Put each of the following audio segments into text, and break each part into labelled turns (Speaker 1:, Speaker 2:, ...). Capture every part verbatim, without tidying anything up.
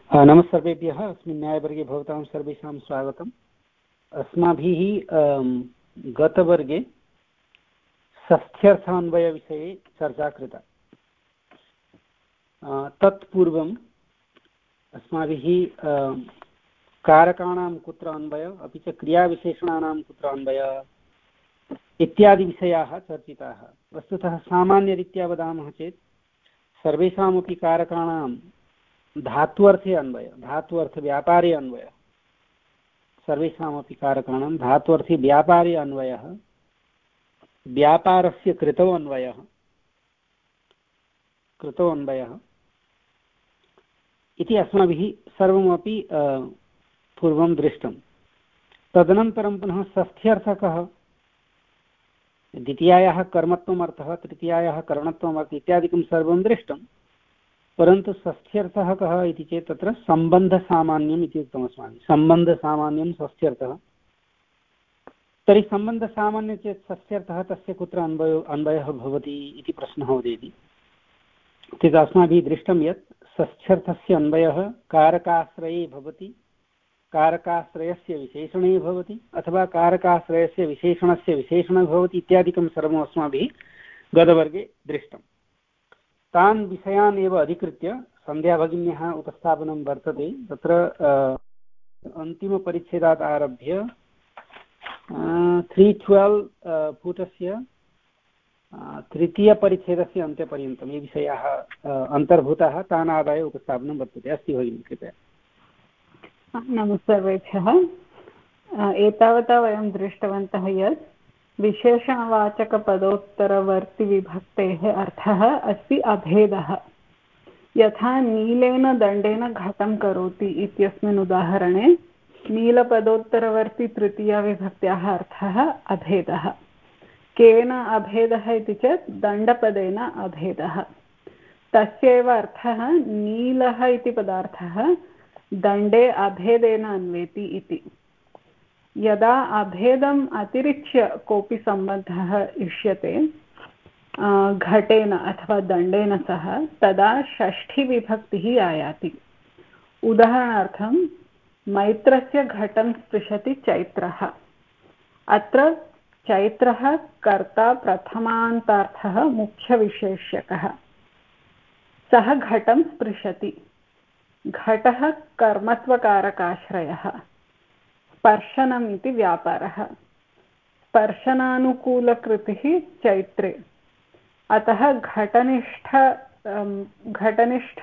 Speaker 1: नमः सर्वेभ्यः। अस्मिन् न्यायवर्गे भवतां सर्वेषां स्वागतम्। अस्माभिः गतवर्गे षष्ठ्यर्थान्वयविषये चर्चा कृता। तत्पूर्वम् अस्माभिः कारकाणां कुत्र अन्वय अपि च क्रियाविशेषणानां कुत्र अन्वय इत्यादि विषयाः चर्चिताः। वस्तुतः सामान्यरीत्या वदामः चेत् सर्वेषामपि कारकाणां धात्वर्थे अन्वय, धात्वर्थ व्यापारे अन्वय, सर्वेषामपि कारकाणां धात्वर्थे व्यापारे अन्वयः, व्यापारस्य कृतौ अन्वयः, कृतौ अन्वयः इति अस्माभिः सर्वमपि पूर्वं दृष्टं। तदनन्तरं पुनः षष्ठ्यर्थकः, द्वितीयायाः कर्मत्वमर्थः, तृतीयायाः करणत्वमर्थः इत्यादिकं सर्वं दृष्टं। परन्तु षष्ठ्यर्थः कः इति चेत् तत्र सम्बन्धसामान्यम् इति उक्तम् अस्माभिः। सम्बन्धसामान्यं षष्ठ्यर्थः। तर्हि सम्बन्धसामान्यं चेत् षष्ठ्यर्थः तस्य कुत्र अन्वयो अन्वयः भवति इति प्रश्नः उदेति। चेत् अस्माभिः दृष्टं यत् षष्ठ्यर्थस्य अन्वयः कारकाश्रये भवति, कारकाश्रयस्य विशेषणे भवति, अथवा कारकाश्रयस्य विशेषणस्य विशेषणं भवति इत्यादिकं सर्वम् अस्माभिः गतवर्गे दृष्टं। तान् विषयान् एव अधिकृत्य सन्ध्याभगिन्याः उपस्थापनं वर्तते। तत्र अन्तिमपरिच्छेदात् आरभ्य त्री ट्वेल्व् पुटस्य तृतीयपरिच्छेदस्य अन्त्यपर्यन्तं ये विषयाः अन्तर्भूताः तान् आदाय उपस्थापनं वर्तते। अस्ति भगिनी, कृपया।
Speaker 2: नमस्ते सर्वेभ्यः। एतावता वयं दृष्टवन्तः यत् विशेषणवाचकपदोत्तरवर्तिविभक्तेः अर्थः अस्ति अभेदः। यथा नीलेन दण्डेन घटं करोति इत्यस्मिन् उदाहरणे नीलपदोत्तरवर्ति तृतीयाविभक्त्याः अर्थः अभेदः। केन अभेदः इति चेत् दण्डपदेन अभेदः। तस्यैव अर्थः नीलः इति पदार्थः दण्डे अभेदेन अन्वेति इति। यदा अभेदम् अतिरिच्य कोऽपि सम्बन्धः इष्यते घटेन अथवा दण्डेन सह, तदा षष्ठीविभक्तिः आयाति। उदाहरणार्थं मैत्रस्य घटं स्पृशति चैत्रः। अत्र चैत्रः कर्ता प्रथमान्तार्थः मुख्यविशेष्यकः। सः घटं स्पृशति। घटः कर्मत्वकारकाश्रयः। स्पर्शनम् इति व्यापारः। स्पर्शनानुकूलकृतिः चैत्रे। अतः घटनिष्ठ घटनिष्ठ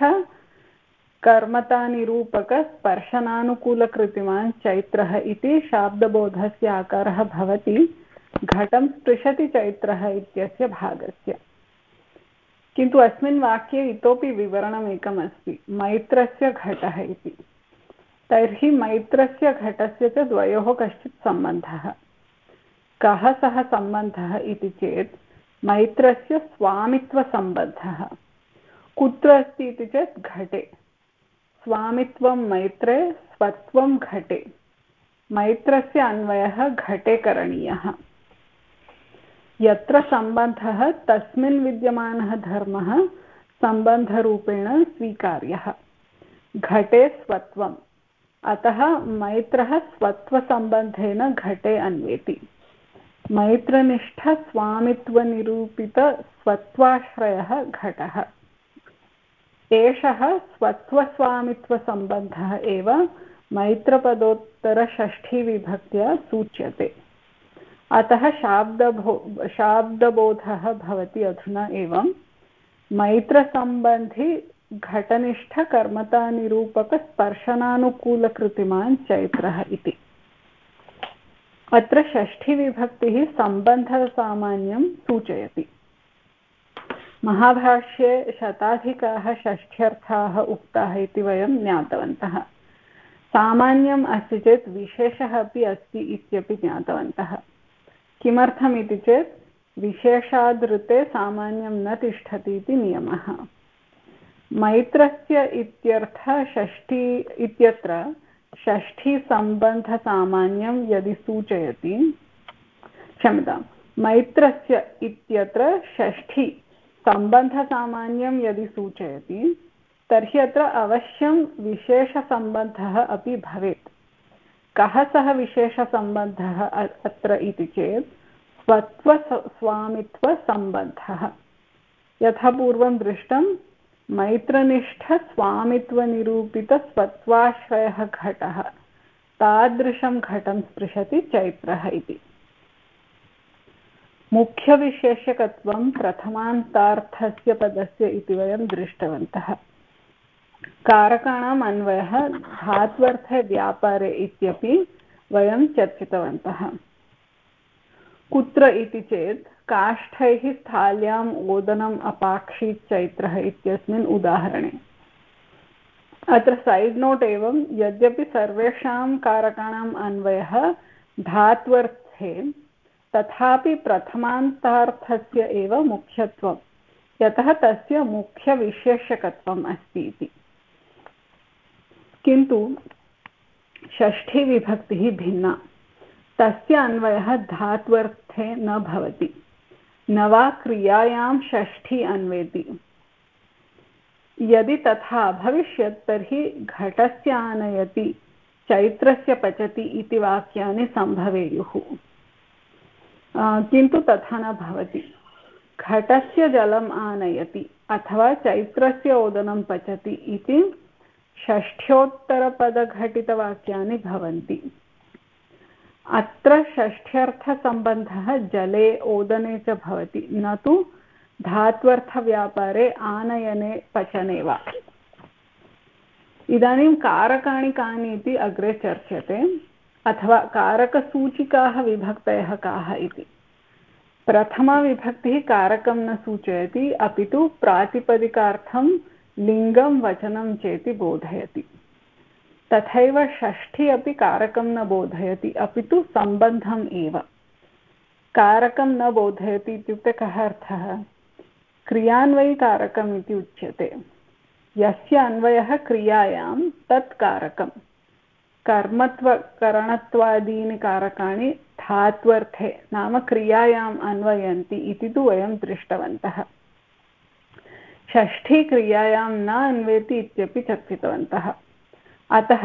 Speaker 2: कर्मतानिरूपकस्पर्शनानुकूलकृतिमान् चैत्रः इति शाब्दबोधस्य आकारः भवति घटं स्पृशति चैत्रः इत्यस्य भागस्य। किन्तु अस्मिन् वाक्ये इतोपि विवरणम् एकम् अस्ति, मैत्रस्य घटः इति। तर्हि मैत्रस्य घटस्य च द्वयोः कश्चित् सम्बन्धः। कः सः सम्बन्धः इति चेत् मैत्रस्य स्वामित्वसम्बन्धः। कुत्र अस्ति इति चेत् घटे। स्वामित्वं मैत्रे, स्वत्वं घटे। मैत्रस्य अन्वयः घटे करणीयः। यत्र सम्बन्धः तस्मिन् विद्यमानः धर्मः सम्बन्धरूपेण स्वीकार्यः। घटे स्वत्वम्, अतः मैत्रः स्वत्वसम्बन्धेन घटे अन्वेति। मैत्रनिष्ठस्वामित्वनिरूपितस्वत्वाश्रयः घटः। एषः स्वत्वस्वामित्वसम्बन्धः एव मैत्रपदोत्तरषष्ठीविभक्त्या सूच्यते। अतः शाब्दबो शाब्दबोधः भवति अधुना एवं मैत्रसम्बन्धी घटनिष्ठकर्मतानिरूपकस्पर्शनानुकूलकृतिमान् चैत्रः इति। अत्र षष्ठीविभक्तिः सम्बन्धसामान्यं सूचयति। महाभाष्ये शताधिकाः षष्ठ्यर्थाः उक्ताः इति वयं ज्ञातवन्तः। सामान्यम् अस्ति चेत् विशेषः अपि अस्ति इत्यपि ज्ञातवन्तः। किमर्थम् इति चेत् विशेषादृते सामान्यं न तिष्ठति इति नियमः। मैत्रस्य इत्यर्थ षष्ठी इत्यत्र षष्ठीसम्बन्धसामान्यं यदि सूचयति, क्षम्यतां, मैत्रस्य इत्यत्र षष्ठी सम्बन्धसामान्यं यदि सूचयति तर्हि अत्र अवश्यं विशेषसम्बन्धः अपि भवेत्। कः सः विशेषसम्बन्धः अत्र इति चेत् स्वत्वस्वामित्वसम्बन्धः। यथा पूर्वं दृष्टं मैत्रनिष्ठस्वामित्वनिरूपितस्वत्वाश्रयः घटः, तादृशं घटं स्पृशति चैत्रः इति। मुख्यविशेषकत्वं प्रथमान्तार्थस्य पदस्य इति वयं दृष्टवन्तः। कारकाणाम् अन्वयः धात्वर्थे व्यापारे इत्यपि वयं चर्चितवन्तः। कुत्र इति चेत् काष्ठैः स्थाल्याम् ओदनम् अपाक्षीत् चैत्रः इत्यस्मिन् उदाहरणे। अत्र सैड् नोट् एवं यद्यपि सर्वेषां कारकाणाम् अन्वयः धात्वर्थे, तथापि प्रथमान्तार्थस्य एव मुख्यत्वं, यतः तस्य मुख्यविशेषकत्वम् अस्ति इति। किन्तु षष्ठी विभक्तिः भिन्ना, तस्य अन्वयः धात्वर्थे न भवति, न वा क्रियायां षष्ठी अन्वेति। यदि तथा भविष्यत् तर्हि घटस्य आनयति, चैत्रस्य पचति इति वाक्यानि सम्भवेयुः, किन्तु तथा न भवति। घटस्य जलम् आनयति अथवा चैत्रस्य ओदनं पचति इति षष्ठ्योत्तरपदघटितवाक्यानि भवन्ति। अत्र षष्ठ्यर्थसम्बन्धः जले ओदने च भवति, न तु धात्वर्थव्यापारे आनयने पचने वा। इदानीं कारकाणि कानि इति अग्रे चर्च्यते, अथवा कारकसूचिकाः विभक्तयः काः इति। प्रथमा विभक्तिः कारकं न सूचयति, अपि तु प्रातिपदिकार्थं लिङ्गं वचनं चेति बोधयति। तथैव षष्ठी अपि कारकं न बोधयति, अपि तु सम्बन्धम् एव। कारकं न बोधयति इत्युक्ते कः अर्थः? क्रियान्वयिकारकम् इति उच्यते। यस्य अन्वयः क्रियायां तत् कारकं। कर्मत्व करणत्वादीनि कारकाणि धात्वर्थे नाम क्रियायाम् अन्वयन्ति इति तु वयं दृष्टवन्तः। षष्ठी क्रियायां न अन्वेति इत्यपि चर्चितवन्तः। अतः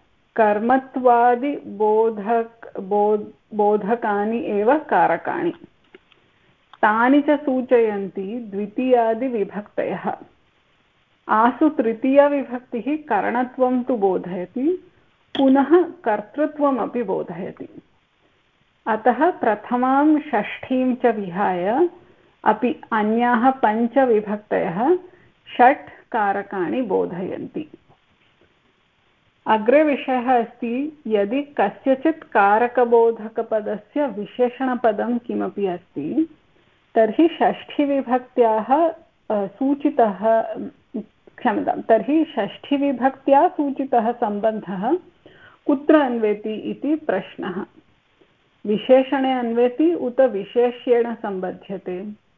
Speaker 2: कर्मत्वादिबोधक बोध बोधकानि एव कारकाणि। तानि च सूचयन्ति द्वितीयादिविभक्तयः। आसु तृतीयाविभक्तिः करणत्वं तु बोधयति, पुनः कर्तृत्वमपि बोधयति। अतः प्रथमां षष्ठीं च विहाय अपि अन्याः पञ्चविभक्तयः षट् कारकाणि बोधयन्ति। अग्रे विषयः अस्ति, यदि कस्यचित् कारकबोधकपदस्य विशेषणपदं किमपि अस्ति तर्हि षष्ठीविभक्त्याः सूचितः क्षम्यतां तर्हि षष्ठीविभक्त्या सूचितः सम्बन्धः कुत्र अन्वेति इति प्रश्नः। विशेषणे अन्वेति उत विशेष्येण सम्बध्यते?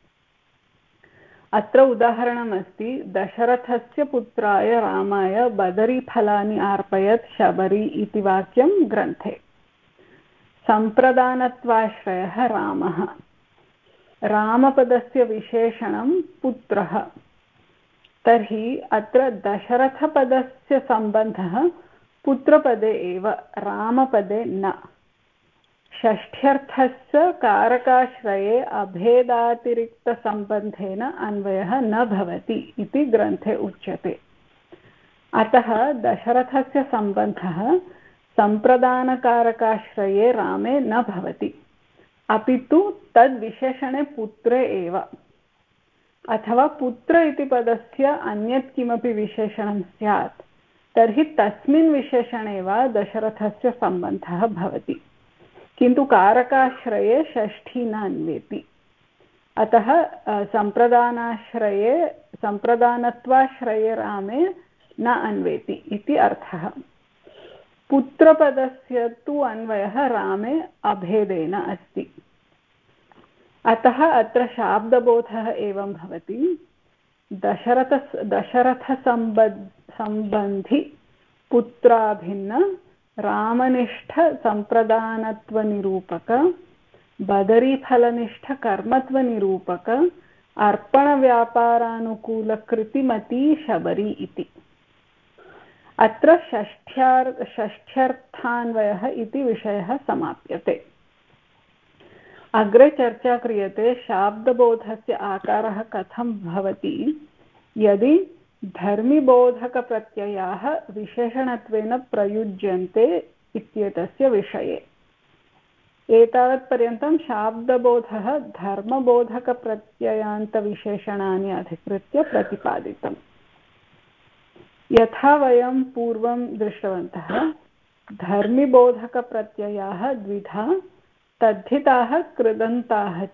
Speaker 2: अत्र उदाहरणमस्ति, दशरथस्य पुत्राय रामाय बदरीफलानि अर्पयत् शबरी इति वाक्यं ग्रन्थे। सम्प्रदानत्वाश्रयः रामः। रामपदस्य विशेषणं पुत्रः। तर्हि अत्र दशरथपदस्य सम्बन्धः पुत्रपदे एव, रामपदे न। षष्ठ्यर्थस्य कारकाश्रये अभेदातिरिक्तसम्बन्धेन अन्वयः न भवति इति ग्रन्थे उच्यते। अतः दशरथस्य सम्बन्धः सम्प्रदानकारकाश्रये रामे न भवति, अपि तु तद्विशेषणे पुत्रे एव। अथवा पुत्र इति पदस्य अन्यत् किमपि विशेषणं स्यात् तर्हि तस्मिन् विशेषणे वा दशरथस्य सम्बन्धः भवति, किन्तु कारकाश्रये षष्ठी न अन्वेति। अतः सम्प्रदानाश्रये सम्प्रदानत्वाश्रये रामे न अन्वेति इति अर्थः। पुत्रपदस्य तु अन्वयः रामे अभेदेन अस्ति। अतः अत्र शाब्दबोधः एवं भवति, दशरथ दशरथसम्बन्धि पुत्राभिन्न रामनिष्ठ सम्प्रदानत्वनिरूपक बदरीफलनिष्ठ कर्मत्वनिरूपक अर्पणव्यापारानुकूलकृतिमती शबरी इति। अत्र षष्ठ्यार् षष्ठ्यर्थान्वयः इति विषयः समाप्यते। अग्रे चर्चा क्रियते शाब्दबोधस्य आकारः कथं भवति यदि धर्मिबोधकप्रत्ययाः विशेषणत्वेन प्रयुज्यन्ते इत्येतस्य विषये। एतावत्पर्यन्तं शाब्दबोधः धर्मबोधकप्रत्ययान्तविशेषणानि अधिकृत्य प्रतिपादितम्। यथा वयं पूर्वं दृष्टवन्तः धर्मिबोधकप्रत्ययाः द्विधा तद्धिताः कृदन्ताः च।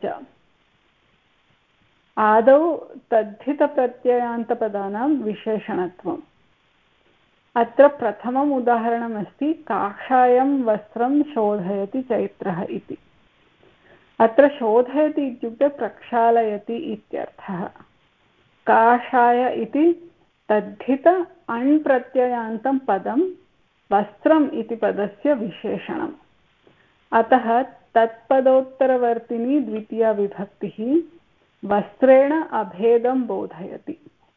Speaker 2: आदौ तद्धितप्रत्ययान्तपदानां विशेषणत्वम्। अत्र प्रथमम् उदाहरणमस्ति काषायं वस्त्रं शोधयति चैत्रः इति। अत्र शोधयति इत्युक्ते प्रक्षालयति इत्यर्थः। काषाय इति तद्धित अण् प्रत्ययान्तं पदं वस्त्रम् इति पदस्य विशेषणम्। अतः तत्पदोत्तरवर्तिनी द्वितीया विभक्तिः वस्त्रेण अभेदं बोधयति।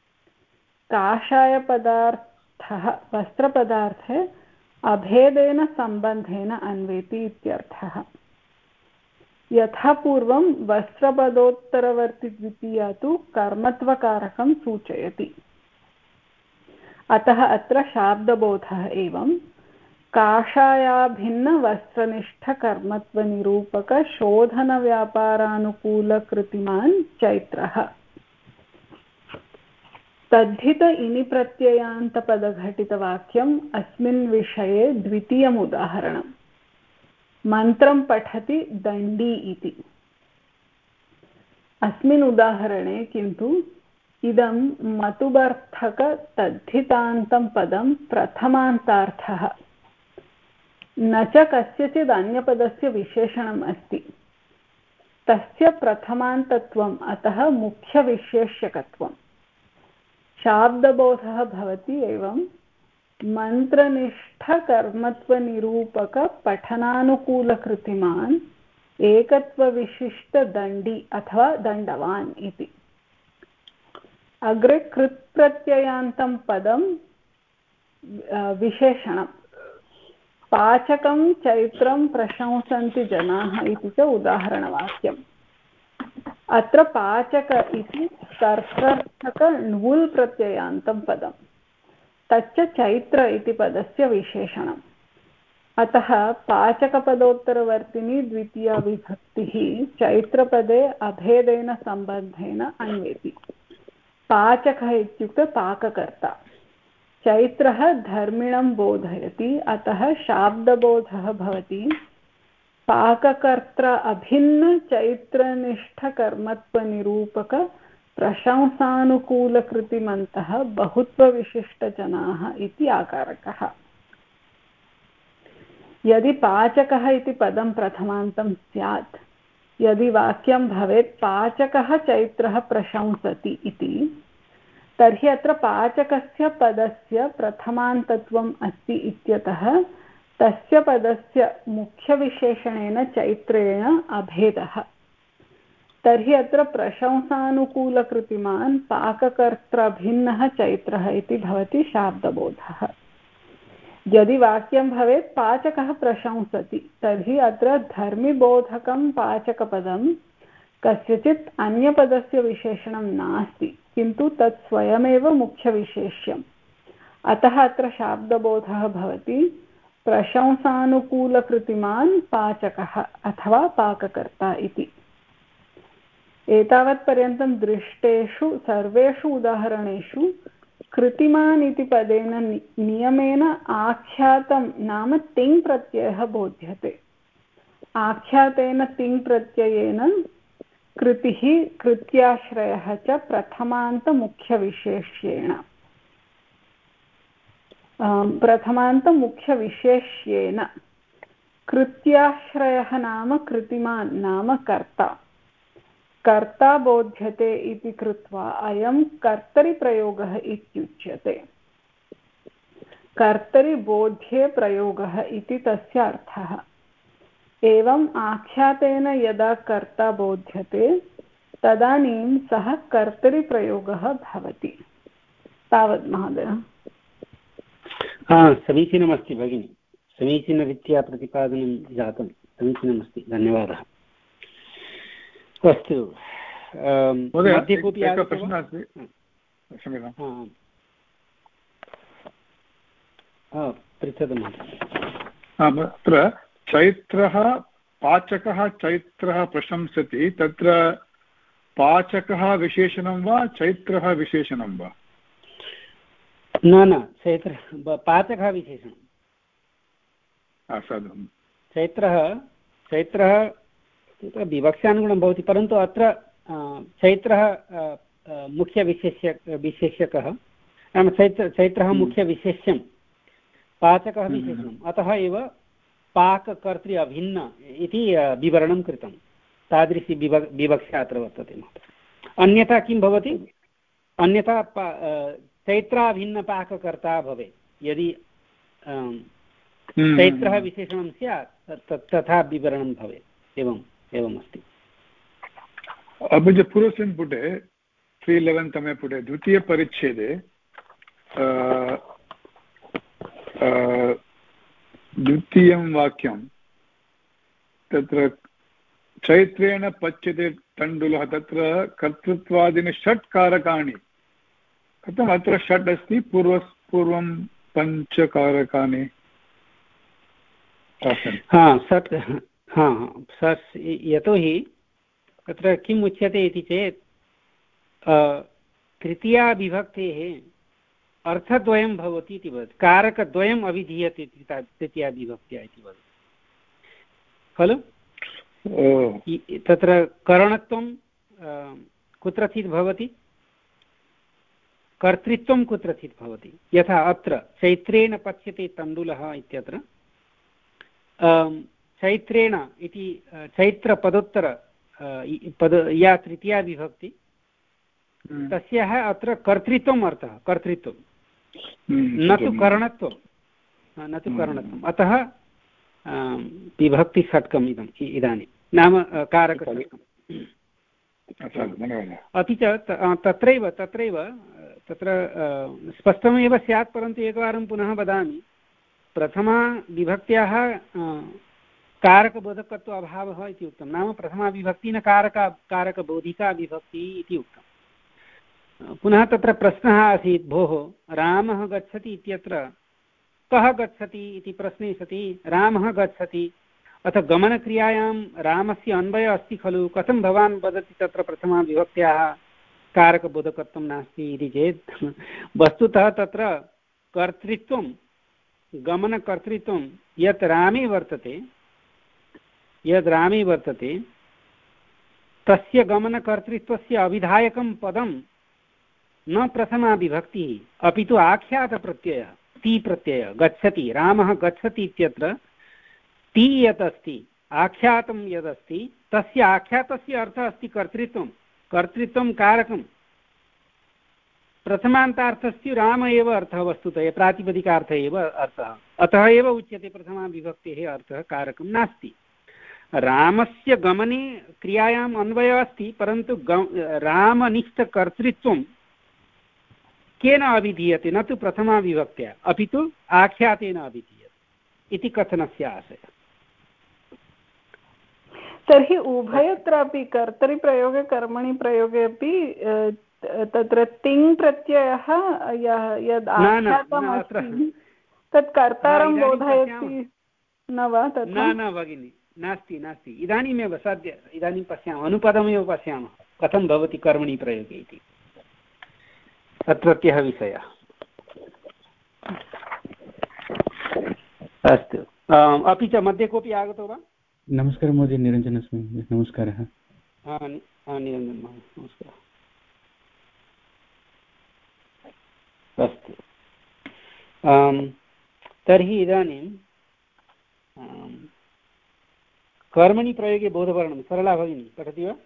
Speaker 2: काषायपदार्थः वस्त्रपदार्थे अभेदेन सम्बन्धेन अन्वेति इत्यर्थः। यथा पूर्वं वस्त्रपदोत्तरवर्तिद्वितीया तु कर्मत्वकारकं सूचयति। अतः अत्र शाब्दबोधः एवं काषायाभिन्नवस्त्रनिष्ठकर्मत्वनिरूपकशोधनव्यापारानुकूलकृतिमान् चैत्रः। तद्धित इनि प्रत्ययान्तपदघटितवाक्यम् अस्मिन् विषये द्वितीयम् उदाहरणम्। मन्त्रं पठति दण्डी इति। अस्मिन् उदाहरणे किन्तु इदं मतुबर्थकतद्धितान्तं पदं प्रथमान्तार्थः न च कस्यचित् अन्यपदस्य विशेषणम् अस्ति। तस्य प्रथमान्तत्वम्, अतः मुख्यविशेष्यकत्वम्। शाब्दबोधः भवति एवं मन्त्रनिष्ठकर्मत्वनिरूपकपठनानुकूलकृतिमान् एकत्वविशिष्टदण्डी अथवा दण्डवान् इति। अग्रे कृत्प्रत्ययान्तं पदं विशेषणं। पाचकं चैत्रं प्रशंसन्ति जनाः इति च उदाहरणवाक्यम्। अत्र पाचक इति कर्तर्थक ण्वुल् प्रत्ययान्तं पदं तच्च चैत्र इति पदस्य विशेषणम्। अतः पाचकपदोत्तरवर्तिनी द्वितीया विभक्तिः चैत्रपदे अभेदेन सम्बन्धेन अन्वेति। पाचकः इत्युक्ते पाककर्ता। चैत्रः धर्मिणं बोधयति। अतः शाब्दबोधः भवति पाककर्त्र अभिन्न चैत्रनिष्ठकर्मत्वनिरूपक प्रशंसानुकूलकृतिमन्तः बहुत्वविशिष्टजनाः इति आकारकः। यदि पाचकः इति पदं प्रथमान्तं स्यात्, यदि वाक्यं भवेत् पाचकः चैत्रः प्रशंसति इति, तर्हि अत्र पाचकस्य पदस्य प्रथमान्तत्वम् अस्ति इत्यतः तस्य पदस्य मुख्यविशेषणेन चैत्रेण अभेदः। तर्हि अत्र प्रशंसानुकूलकृतिमान् पाककर्त्रभिन्नः चैत्रः इति भवति शाब्दबोधः। यदि वाक्यं भवेत् पाचकः प्रशंसति, तर्हि अत्र धर्मिबोधकं पाचकपदं कस्यचित् अन्यपदस्य विशेषणं नास्ति, किन्तु तत् स्वयमेव मुख्यविशेष्यम्। अतः अत्र शाब्दबोधः भवति प्रशंसानुकूलकृतिमान् पाचकः अथवा पाककर्ता इति। एतावत्पर्यन्तं दृष्टेषु सर्वेषु उदाहरणेषु कृतिमान् इति पदेन नियमेन आख्यातं नाम तिङ् प्रत्ययः बोध्यते। आख्यातेन तिङ् प्रत्ययेन कृतिः कृत्याश्रयः च प्रथमान्तमुख्यविशेष्येण प्रथमान्तमुख्यविशेष्येन कृत्याश्रयः नाम कृतिमान् नाम कर्ता। कर्ता बोध्यते इति कृत्वा अयं कर्तरिप्रयोगः इत्युच्यते। कर्तरिबोध्ये प्रयोगः इति तस्य अर्थः। एवम् आख्यातेन यदा कर्ता बोध्यते तदानीं सः कर्तरिप्रयोगः भवति। तावत् महोदय।
Speaker 1: समीचीनमस्ति भगिनि, समीचीनरीत्या प्रतिपादनं जातं, समीचीनमस्ति, धन्यवादः। अस्तु, मध्ये कोऽपि
Speaker 3: प्रश्नः अस्ति, क्षम्यताम्।
Speaker 1: पृच्छतु
Speaker 3: महोदय। अत्र चैत्रः पाचकः चैत्रः प्रशंसति, तत्र पाचकः विशेषणं वा चैत्रः विशेषणं वा?
Speaker 1: न न चैत्र पाचकः विशेषणं।
Speaker 3: साधु।
Speaker 1: चैत्रः चैत्रः विवक्षानुगुणं भवति, परन्तु अत्र चैत्रः मुख्यविशेष्य विशेष्यकः नाम चैत्र चैत्रः मुख्यविशेष्यं, पाचकः विशेषणम्, अतः एव पाककर्तृ अभिन्न इति विवरणं कृतं। तादृशी विव विवक्षा अत्र वर्तते। अन्यथा किं भवति, अन्यथा चैत्राभिन्नपाककर्ता भवेत्। यदि चैत्रः विशेषणं स्यात् तथा विवरणं भवेत्। एवम् एवमस्ति।
Speaker 3: अपि च पूर्वस्मिन् पुटे त्री इलेवेन् तमे पुटे द्वितीयपरिच्छेदे द्वितीयं वाक्यं तत्र चैत्रेण पच्यते तण्डुलः, तत्र कर्तृत्वादीनि षट् कारकाणि कथम् अत्र षट् अस्ति, पूर्व पूर्वं पञ्चकारकाणि आसन्?
Speaker 1: हा षट्, हा षट्, यतोहि तत्र किम् उच्यते इति चेत् तृतीयाविभक्तेः अर्थद्वयं भवति इति वदति, कारकद्वयम् अभिधीयते तृतीयाविभक्त्या इति वदति खलु। तत्र करणत्वं कुत्रचित् भवति, कर्तृत्वं कुत्रचित् भवति। यथा अत्र चैत्रेण पच्यते तण्डुलः इत्यत्र चैत्रेण इति चैत्रपदोत्तर पद या तृतीया विभक्ति, तस्याः अत्र कर्तृत्वम् अर्थः, कर्तृत्वं न तु करणत्वं, न तु करणत्वम्। अतः विभक्तिषट्कम् इदम् इदानीं नाम कारकषट्कम्। अपि च तत्रैव तत्रैव तत्र स्पष्टमेव स्यात्, परन्तु एकवारं पुनः वदामि। प्रथमा विभक्त्याः कारकबोधकत्व अभावः इति उक्तं, नाम प्रथमा विभक्ति न कारक कारकबोधिका विभक्ति इति उक्तं। पुनः तत्र प्रश्नः आसीत्, भोः रामः गच्छति इत्यत्र कः गच्छति इति प्रश्ने सति रामः गच्छति, अथ गमनक्रियायां रामस्य अन्वयः अस्ति खलु, कथं भवान् वदति तत्र प्रथमा विभक्त्याः कारकबोधकत्वं नास्ति इति चेत्, वस्तुतः तत्र कर्तृत्वं गमनकर्तृत्वं यत् रामे वर्तते यद् रामे वर्तते तस्य गमनकर्तृत्वस्य अविधायकं पदं न प्रथमा विभक्तिः अपि तु आख्यातप्रत्ययः, ति प्रत्ययः। गच्छति, रामः गच्छति इत्यत्र ति यत् अस्ति, आख्यातं यदस्ति, तस्य आख्यातस्य अर्थः अस्ति कर्तृत्वं, कर्तृत्वं कारकं। प्रथमान्तार्थस्य राम एव अर्थः, वस्तुतः प्रातिपदिकार्थः एव अर्थः। अतः एव उच्यते प्रथमा विभक्तेः अर्थः कारकं नास्ति। रामस्य गमने क्रियायाम् अन्वयः अस्ति, परन्तु रामनिष्ठकर्तृत्वं केन अभिधीयते, न तु प्रथमा विभक्त्या अपि तु आख्यातेन अभिधीयते इति कथनस्य आशयः।
Speaker 2: तर्हि उभयत्रापि कर्तरिप्रयोगे कर्मणि प्रयोगे अपि तत्र तिङ् प्रत्ययः यद् आख्यातमस्ति तत् कर्तारं बोधयति न वा?
Speaker 1: न न भगिनि, नास्ति नास्ति। इदानीमेव सद्य इदानीं पश्यामः, अनुपदमेव पश्यामः कथं भवति कर्मणि प्रयोगे इति, तत्रत्यः विषयः। अस्तु, अपि च मध्ये कोऽपि आगतो वा?
Speaker 4: नमस्कारः महोदय, निरञ्जन अस्मि। नमस्कारः।
Speaker 1: निरञ्जन महोदय, नमस्कारः। अस्तु, तर्हि इदानीं कर्मणि प्रयोगे बोधवर्णं सरला भगिनी पठति वा?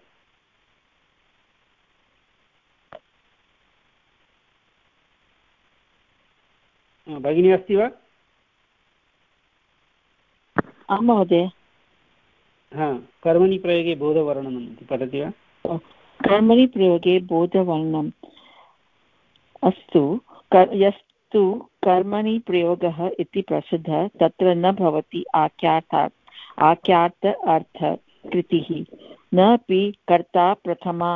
Speaker 1: भगिनी अस्ति वा?
Speaker 5: आं महोदय।
Speaker 1: हा, कर्मणि प्रयोगे बोधवर्णनम् इति पठति वा?
Speaker 5: कर्मणि प्रयोगे बोधवर्णम् अस्तु यस्तु कर्मणि प्रयोगः इति प्रसिद्धः तत्र न भवति आख्याता आख्यात अर्थ कृतिः नापि कर्ता प्रथमा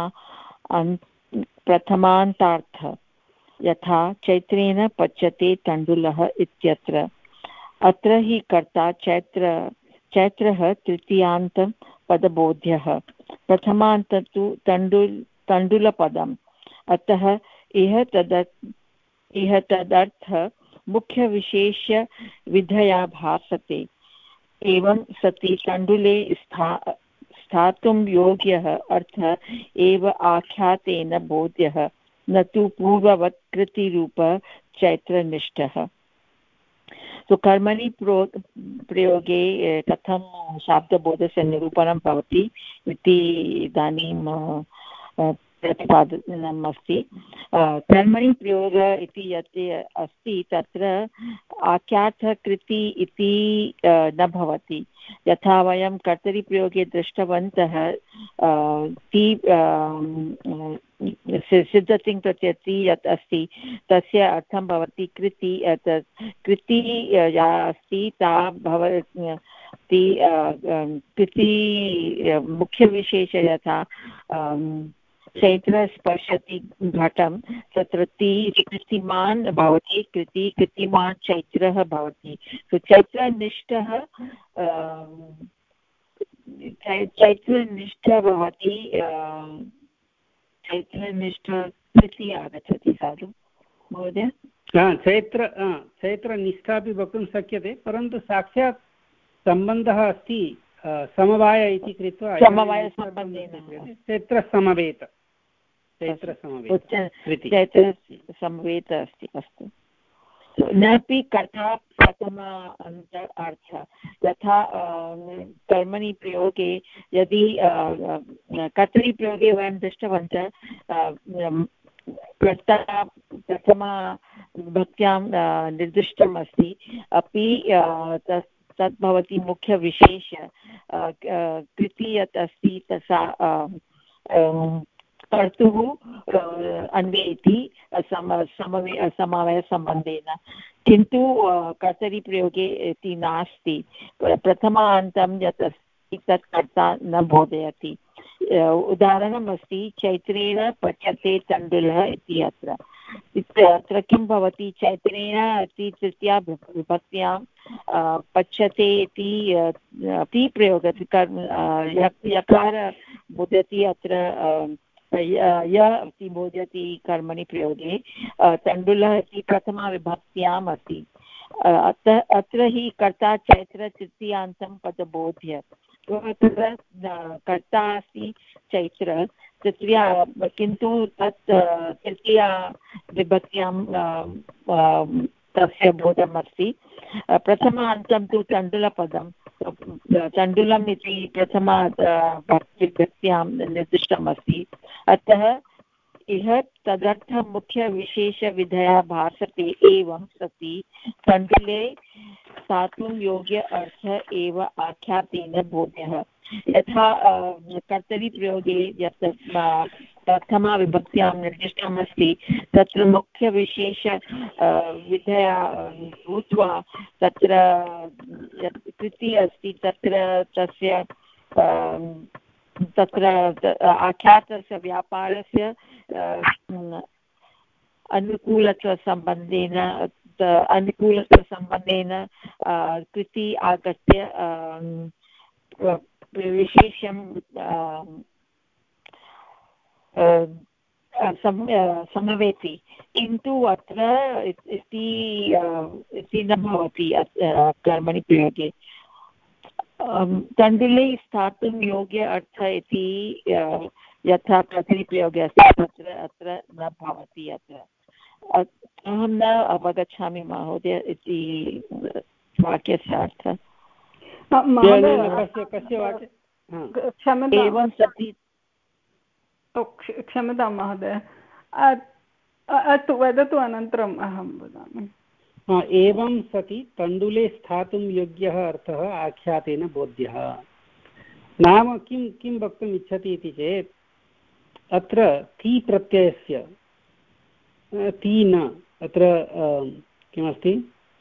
Speaker 5: प्रथमान्तार्थ यथा चैत्रेण पच्यते तण्डुलः इत्यत्र अत्र हि कर्ता चैत्र चैत्रः तृतीयान्त पदबोध्यः प्रथमान्त तु तण्डुल तण्डुलपदम् अतः इह तदर्थ इह तदर्थ मुख्यविशेष्य विधया भासते एवं सति तण्डुले स्था स्थातुं योग्यः अर्थः एव आख्यातेन बोध्यः न तु पूर्ववत् कृतिरूप चैत्रनिष्ठः। तो कर्मणि प्रो प्रयोगे कथं शाब्दबोधस्य निरूपणं भवति इति इदानीं प्रतिपादनम् अस्ति। कर्मणि प्रयोग इति यत् अस्ति तत्र आख्यातकृति इति न भवति। यथा वयं कर्तरिप्रयोगे दृष्टवन्तः ति सिद्धतिङ् प्रत्ययति यत् अस्ति तस्य अर्थं भवति कृति कृति या अस्ति ता भवति कृति मुख्यविशेष यथा चैत्र स्पर्शति घटं तत्र ति कृतिमान् भवति कृति कृतिमान् चैत्रः भवति। तो चैत्रनिष्ठः चैत्रनिष्ठः भवति चैत्रनिष्ठ कृति आगच्छति साधु महोदय।
Speaker 1: चैत्र चैत्रनिष्ठापि वक्तुं शक्यते परन्तु साक्षात् सम्बन्धः अस्ति समवाय इति कृत्वा
Speaker 5: समवायसम्बन्धेन
Speaker 1: चैत्रसमवेत चैत्रसमवेत
Speaker 5: चैत्रसमवेत अस्ति। अस्तु नापि कर्ता प्रथम अर्थ यथा कर्मणि प्रयोगे यदि कर्तरिप्रयोगे वयं दृष्टवन्तः कर्ता प्रथमा विभक्त्यां निर्दिष्टम् अस्ति अपि तत् भवति मुख्यविशेष कृति यत् अस्ति तथा कर्तुः अन्वेति समवे समवायसम्बन्धेन किन्तु कर्तरिप्रयोगे इति नास्ति। प्रथमान्तं यत् अस्ति तत् कर्ता न बोधयति। उदाहरणम् अस्ति चैत्रेण पच्यते तण्डुलः इति अत्र अत्र किं भवति चैत्रेण इति तृतीया विभक्त्यां पच्यते इति अपि प्रयोगः यकार बोधयति अत्र य इति बोधयति कर्मणि प्रयोगे तण्डुलः इति प्रथमा विभक्त्याम् अस्ति। अतः अत्र हि कर्ता चैत्र तृतीयान्तं पदबोध्य तत्र कर्ता अस्ति चैत्र तृतीया किन्तु तत् तृतीया विभक्त्यां तस्य बोधमस्ति। प्रथमान्तं तु तण्डुलपदं तण्डुलम् इति प्रथमा विभक्त्यां निर्दिष्टमस्ति। अतः इह तदर्थ मुख्यविशेषविधया भासते एवं सति तण्डुले स्थातुं योग्य अर्थ एव आख्यातेन बोध्यः। यथा कर्तरिप्रयोगे यत् प्रथमा विभक्त्यां निर्दिष्टमस्ति तत्र मुख्यविशेष विधया भूत्वा तत्र यत् कृति अस्ति तत्र तस्य तत्र आख्यातस्य व्यापारस्य अनुकूलत्वसम्बन्धेन अनुकूलत्वसम्बन्धेन कृति आगत्य विशेषं समवेति किन्तु अत्र इति न भवति कर्मणि प्रयोगे। तण्डुले स्थातुं योग्य अर्थ इति यथा कर्तरिप्रयोगे अस्ति तत्र अत्र न भवति। अत्र अहं न अवगच्छामि महोदय इति वाक्यस्य अर्थः।
Speaker 2: एवं सति क्षम्यतां महोदय अस्तु वदतु अनन्तरम् अहं वदामि।
Speaker 1: एवं सति तण्डुले स्थातुं योग्यः अर्थः आख्यातेन बोध्यः। नाम किं किं वक्तुम् इच्छति इति चेत् अत्र ती प्रत्ययस्य ती न अत्र किमस्ति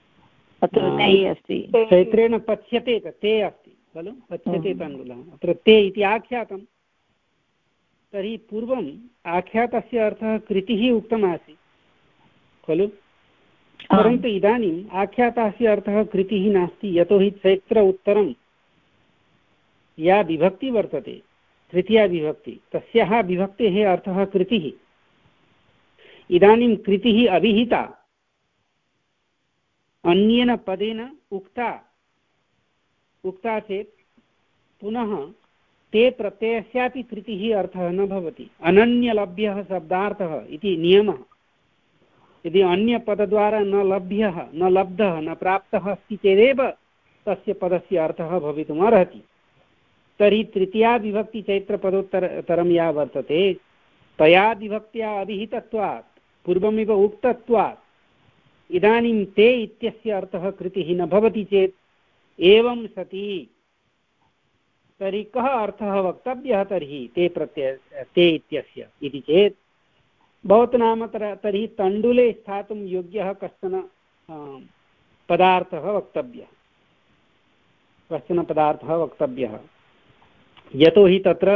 Speaker 1: चैत्रेण पच्यते ते अस्ति खलु पच्यते तण्डुलः अत्र ते इति आख्यातं तर्हि पूर्वम् आख्यातस्य अर्थः कृतिः उक्तमासीत् खलु परन्तु इदानीम् आख्यातस्य अर्थः कृतिः नास्ति यतोहि चैत्र उत्तरं या विभक्ति वर्तते तृतीया विभक्ति तस्याः विभक्तेः अर्थः कृतिः इदानीं कृतिः अभिहिता अन्येन पदेन उक्ता उक्ता चेत् पुनः ते प्रत्ययस्यापि कृतिः अर्थः न भवति अनन्यलभ्यः शब्दार्थः इति नियमः यदि अन्यपदद्वारा न लभ्यः न लब्धः न प्राप्तः अस्ति चेदेव तस्य पदस्य अर्थः भवितुम् अर्हति तर्हि तृतीया विभक्ति चैत्रपदोत्तरं या वर्तते तया विभक्त्या अभिहितत्वात् पूर्वमेव उक्तत्वात् इदानीं ते इत्यस्य अर्थः कृतिः न भवति चेत् एवं सति तर्हि कः अर्थः वक्तव्यः तर्हि ते प्रत्यय ते इत्यस्य इति चेत् भवतु नाम तर्हि तण्डुले स्थातुं योग्यः कश्चन पदार्थः वक्तव्यः कश्चन पदार्थः वक्तव्यः यतोहि तत्र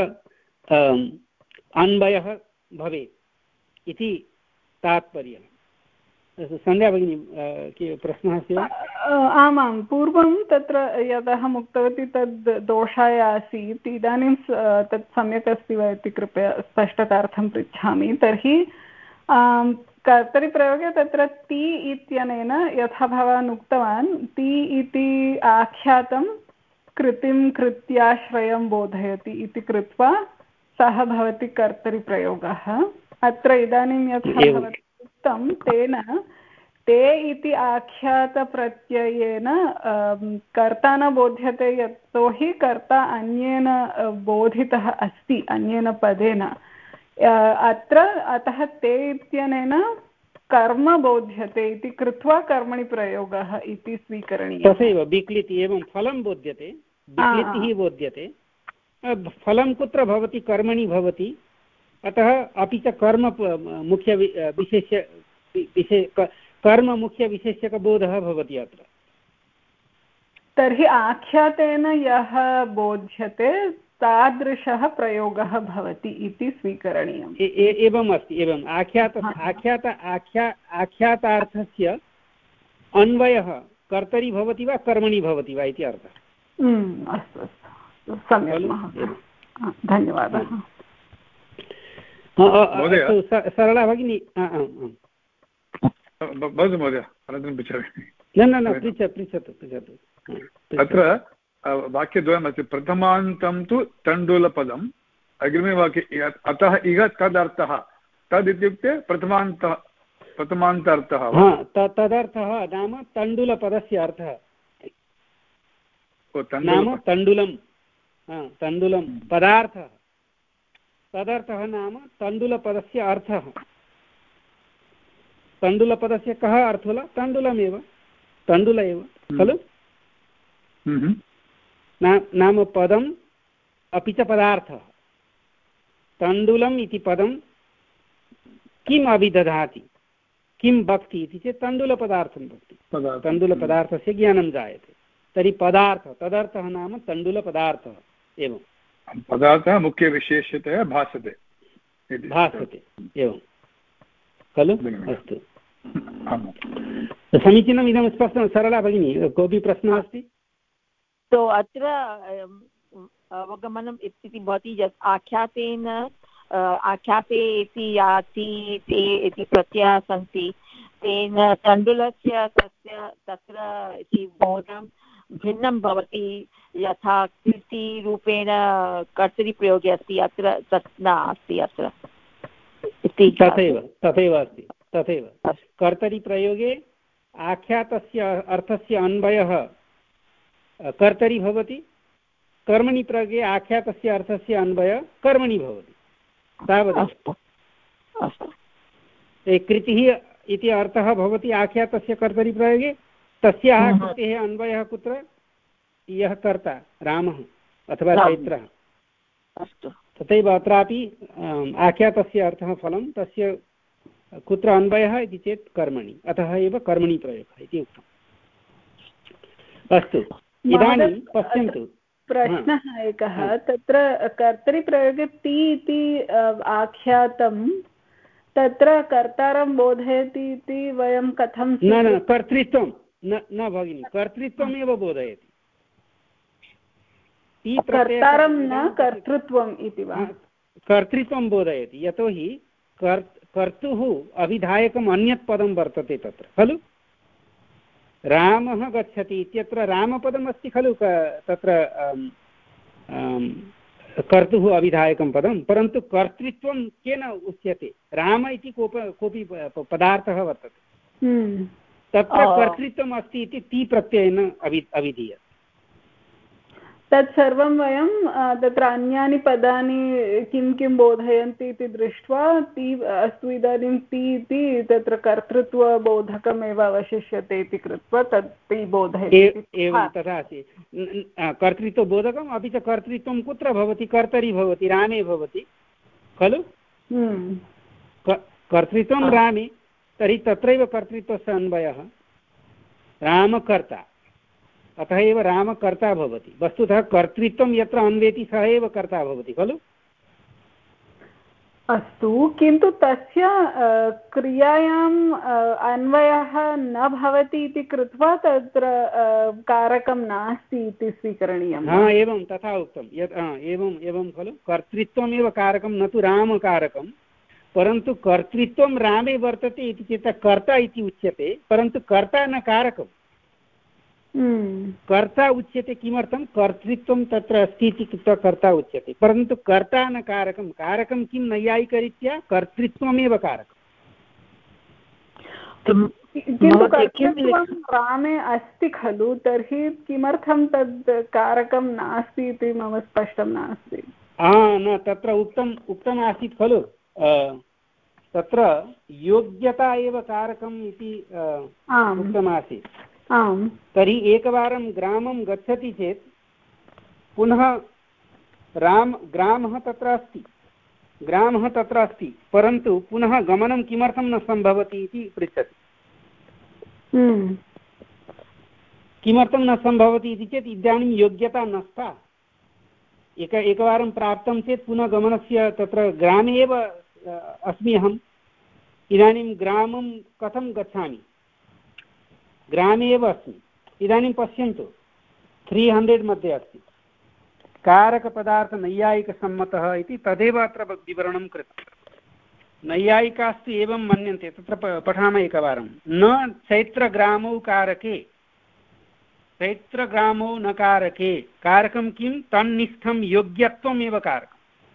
Speaker 1: अन्वयः भवेत् इति तात्पर्यः सन्ध्या भगिनी प्रश्नः अस्ति वा
Speaker 2: आमां पूर्वं तत्र यदहम् उक्तवती तद् दोषाय आसीत् इदानीं तत् सम्यक् अस्ति वा इति कृपया स्पष्टतार्थं पृच्छामि तर्हि कर्तरिप्रयोगे तत्र ति इत्यनेन यथा भवान् उक्तवान् ति इति आख्यातं कृतिं कृत्याश्रयं बोधयति इति कृत्वा सः भवति कर्तरिप्रयोगः अत्र इदानीं यथा भवति उक्तं तेन ते इति आख्यातप्रत्ययेन कर्ता न बोध्यते यतोहि कर्ता अन्येन बोधितः अस्ति अन्येन पदेन अत्र अतः ते इत्यनेन कर्म बोध्यते इति कृत्वा कर्मणि प्रयोगः इति स्वीकरणीयः
Speaker 1: तथैव विक्लिति एवं फलं बोध्यते विक्लितिः बोध्यते फलं कुत्र भवति कर्मणि भवति अतः अपि च कर्म मुख्य विशेष्य विशे कर्म मुख्यविशेष्यकबोधः भवति अत्र
Speaker 2: तर्हि आख्यातेन यः बोध्यते तादृशः प्रयोगः भवति इति स्वीकरणीयम्
Speaker 1: एवम् अस्ति एवम् आख्यात आख्यात आख्या आख्यातार्थस्य अन्वयः कर्तरि भवति वा कर्मणि भवति वा इति अर्थः
Speaker 2: अस्तु अस्तु सम्यक् धन्यवादः
Speaker 1: सरला भगिनी
Speaker 3: भवतु महोदय अनन्तरं पृच्छामि
Speaker 1: न न न पृच्छ पृच्छतु पृच्छतु
Speaker 3: अत्र वाक्यद्वयमस्ति प्रथमान्तं तु तण्डुलपदम् अग्रिमे वाक्ये अतः इह तदर्थः तद् इत्युक्ते प्रथमान्तः प्रथमान्तार्थः
Speaker 1: तदर्थः नाम तण्डुलपदस्य अर्थः नाम तण्डुलं तण्डुलं पदार्थः तदर्थः नाम तण्डुलपदस्य अर्थः तण्डुलपदस्य कः अर्थः तण्डुलमेव तण्डुल एव खलु नाम पदम् अपि च पदार्थः तण्डुलम् इति पदं किम् अभिदधाति किं वक्ति इति चेत् तण्डुलपदार्थं वक्ति तण्डुलपदार्थस्य ज्ञानं जायते तर्हि पदार्थ तदर्थः नाम तण्डुलपदार्थः एवं
Speaker 3: पदार्थः मुख्यविशेषतया भासते
Speaker 1: भासते एवं खलु अस्तु समीचीनम् इदं स्पष्टं सरला भगिनी कोऽपि प्रश्नः अस्ति
Speaker 5: तो अत्र अवगमनम् इति भवति यत् आख्यातेन आख्याते इति याति ते इति प्रत्ययाः सन्ति तेन तण्डुलस्य तस्य तत्र इति बोधं भिन्नं भवति यथा कृतिरूपेण कर्तरिप्रयोगे अस्ति अत्र तत् नास्ति अत्र
Speaker 1: तथैव तथैव अस्ति तथैव कर्तरिप्रयोगे आख्यातस्य अर्थस्य अन्वयः कर्तरि भवति कर्मणि प्रयोगे आख्यातस्य अर्थस्य अन्वयः कर्मणि भवति तावदेव कृतिः इति अर्थः भवति आख्यातस्य कर्तरि प्रयोगे तस्याः कृतेः अन्वयः कुत्र यः कर्ता रामः अथवा चैत्रः तथैव अत्रापि आख्यातस्य अर्थः फलं, तस्य कुत्र अन्वयः इति चेत् कर्मणि, अतः एव कर्मणि प्रयोगः इति उक्तम्। अस्तु, इदानीं पश्यन्तु,
Speaker 2: प्रश्नः एकः, तत्र कर्तरिप्रयोगे ति इति आख्यातं तत्र कर्तारं बोधयति इति वयं कथं?
Speaker 1: न न कर्तृत्वं न न भगिनि, कर्तृत्वमेव बोधयति।
Speaker 2: कर्तारं न कर्तृत्वम् इति वा?
Speaker 1: कर्तृत्वं बोधयति, यतोहि कर् कर्तुः अभिधायकम् अन्यत् पदं वर्तते तत्र खलु। रामः गच्छति इत्यत्र रामपदमस्ति खलु तत्र कर्तुः अभिधायकं पदं, परन्तु कर्तृत्वं केन उच्यते? राम इति कोप कोऽपि पदार्थः वर्तते, तत्र कर्तृत्वम् अस्ति इति ति प्रत्ययेन अभि अभिधीयते।
Speaker 2: तत्सर्वं वयं तत्र अन्यानि पदानि किं किं बोधयन्ति इति दृष्ट्वा ति अस्तु इदानीं ति इति तत्र कर्तृत्वबोधकमेव अवशिष्यते इति कृत्वा तत् ति बोधयति।
Speaker 1: एवं तथा अस्ति, कर्तृत्वबोधकम्, अपि च कर्तृत्वं कुत्र भवति? कर्तरि भवति, रामे भवति खलु। कर्तृत्वं रामे, तर्हि तत्रैव कर्तृत्वस्य अन्वयः रामकर्ता, अतः एव रामकर्ता भवति। वस्तुतः कर्तृत्वं यत्र अन्वेति सः एव कर्ता भवति खलु।
Speaker 2: अस्तु, किन्तु तस्य क्रियायाम् अन्वयः न भवति इति कृत्वा तत्र कारकं नास्ति इति स्वीकरणीयं।
Speaker 1: हा, एवं तथा उक्तं यत् एवम् एवं खलु, कर्तृत्वमेव कारकं, न तु रामकारकं, परन्तु कर्तृत्वं रामे वर्तते इति चेत् कर्ता इति उच्यते, परन्तु कर्ता न कारकम्। कर्ता उच्यते, किमर्थं? कर्तृत्वं तत्र अस्ति इति कृत्वा कर्ता उच्यते, परन्तु कर्ता न कारकं। कारकं किं? नैयायिकरीत्या कर्तृत्वमेव कारकम्।
Speaker 2: किन्तु कर्तृत्वं रामे अस्ति खलु, तर्हि किमर्थं तद् कारकं नास्ति इति मम स्पष्टं नास्ति।
Speaker 1: हा, न तत्र उक्तम् उक्तमासीत् खलु, तत्र योग्यता एव कारकम् इति उक्तमासीत्।
Speaker 2: आम्,
Speaker 1: तर्हि एकवारं ग्रामं गच्छति चेत् पुनः राम ग्रामः तत्र अस्ति ग्रामः तत्र अस्ति परन्तु पुनः गमनं किमर्थं न सम्भवति इति पृच्छति। किमर्थं न सम्भवति इति चेत् इदानीं योग्यता नष्टा। एक एकवारं प्राप्तं चेत् पुनः गमनस्य, तत्र ग्रामे एव अस्मि अहम्, इदानीं ग्रामं कथं गच्छामि? ग्रामे एव अस्मि। इदानीं पश्यन्तु, त्री हण्ड्रेड् मध्ये अस्ति कारकपदार्थनैयायिकसम्मतः इति, तदेव अत्र विवरणं कृतं। नैयायिकास्तु एवं मन्यन्ते, तत्र पठामः एकवारं। न चैत्रग्रामौ कारके, चैत्रग्रामौ न कारके, कारकं किं? तन्निष्ठं योग्यत्वमेव कारकम्।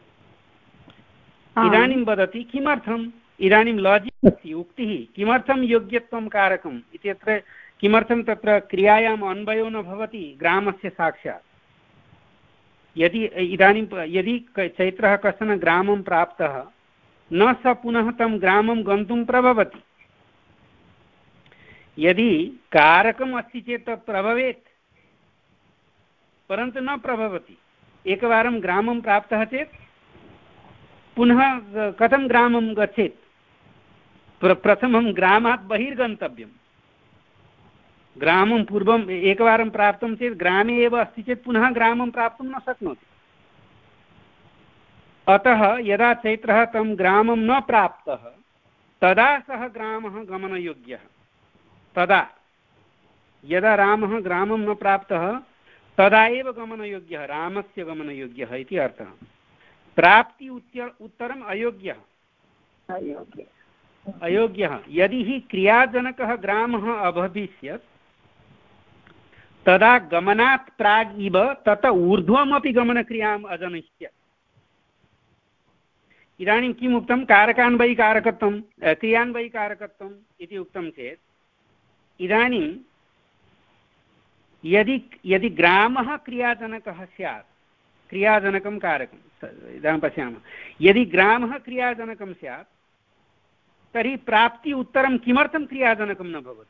Speaker 1: इदानीं वदति किमर्थम्? इदानीं लाजिक् अस्ति, उक्तिः किमर्थं योग्यत्वं कारकम् इत्यत्र किमर्थं तत्र क्रियायाम् अन्वयो न भवति ग्रामस्य साक्षात्? यदि इदानीं यदि चैत्रः कश्चन ग्रामं प्राप्तः, न स पुनः तं ग्रामं गन्तुं प्रभवति। यदि कारकम् अस्ति चेत् तत् प्रभवेत्, परन्तु न प्रभवति। एकवारं ग्रामं प्राप्तः चेत् पुनः कथं ग्रामं गच्छेत्? प्र प्रथमं ग्रामात् बहिर्गन्तव्यम्। ग्रामं पूर्वम् एकवारं प्राप्तं चेत्, ग्रामे एव अस्ति चेत् पुनः ग्रामं प्राप्तुं न शक्नोति। अतः यदा चैत्रः तं ग्रामं न प्राप्तः, तदा सः ग्रामः गमनयोग्यः। तदा यदा रामः ग्रामं न प्राप्तः, तदा एव गमनयोग्यः, रामस्य गमनयोग्यः इति अर्थः। प्राप्ति उत्तरम् अयोग्यः अयोग्यः यदि हि क्रियाजनकः ग्रामः अभविष्यत्, तदा गमनात् प्राग् इव तत ऊर्ध्वमपि गमनक्रियाम् अजनिष्यत्। इदानीं किम् उक्तं? कारकान्वयिकारकत्वं, क्रियान्वयिकारकत्वम् इति उक्तं चेत्, इदानीं यदि यदि ग्रामः क्रियाजनकः स्यात्, क्रियाजनकं कारकम्, इदानीं पश्यामः, यदि ग्रामः क्रियाजनकं स्यात् तर्हि प्राप्ति उत्तरं किमर्थं क्रियाजनकं न भवति?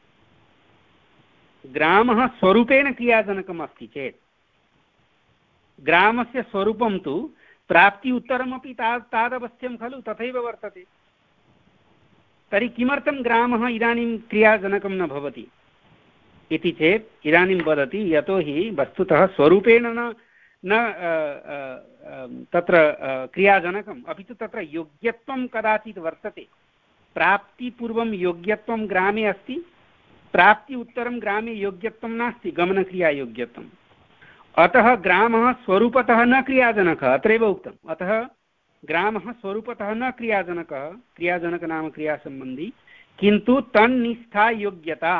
Speaker 1: ग्रामः स्वरूपेण क्रियाजनकम् अस्ति चेत्, ग्रामस्य स्वरूपं तु प्राप्ति उत्तरमपि ता तादवस्थ्यं खलु, तथैव वर्तते। तर्हि किमर्थं ग्रामः इदानीं क्रियाजनकं न भवति इति चेत् इदानीं वदति यतोहि वस्तुतः स्वरूपेण न न तत्र क्रियाजनकम्, अपि तु तत्र योग्यत्वं कदाचित् वर्तते। प्राप्तिपूर्वं योग्यत्वं ग्रामे अस्ति, प्राप्ति उत्तरं ग्रामे योग्यत्वं नास्ति, गमनक्रियायोग्यत्वम्। अतः ग्रामः स्वरूपतः न क्रियाजनकः, अत्रैव उक्तम्। अतः ग्रामः स्वरूपतः न क्रियाजनकः, क्रियाजनक नाम क्रियासम्बन्धी, किन्तु तन्निष्ठा योग्यता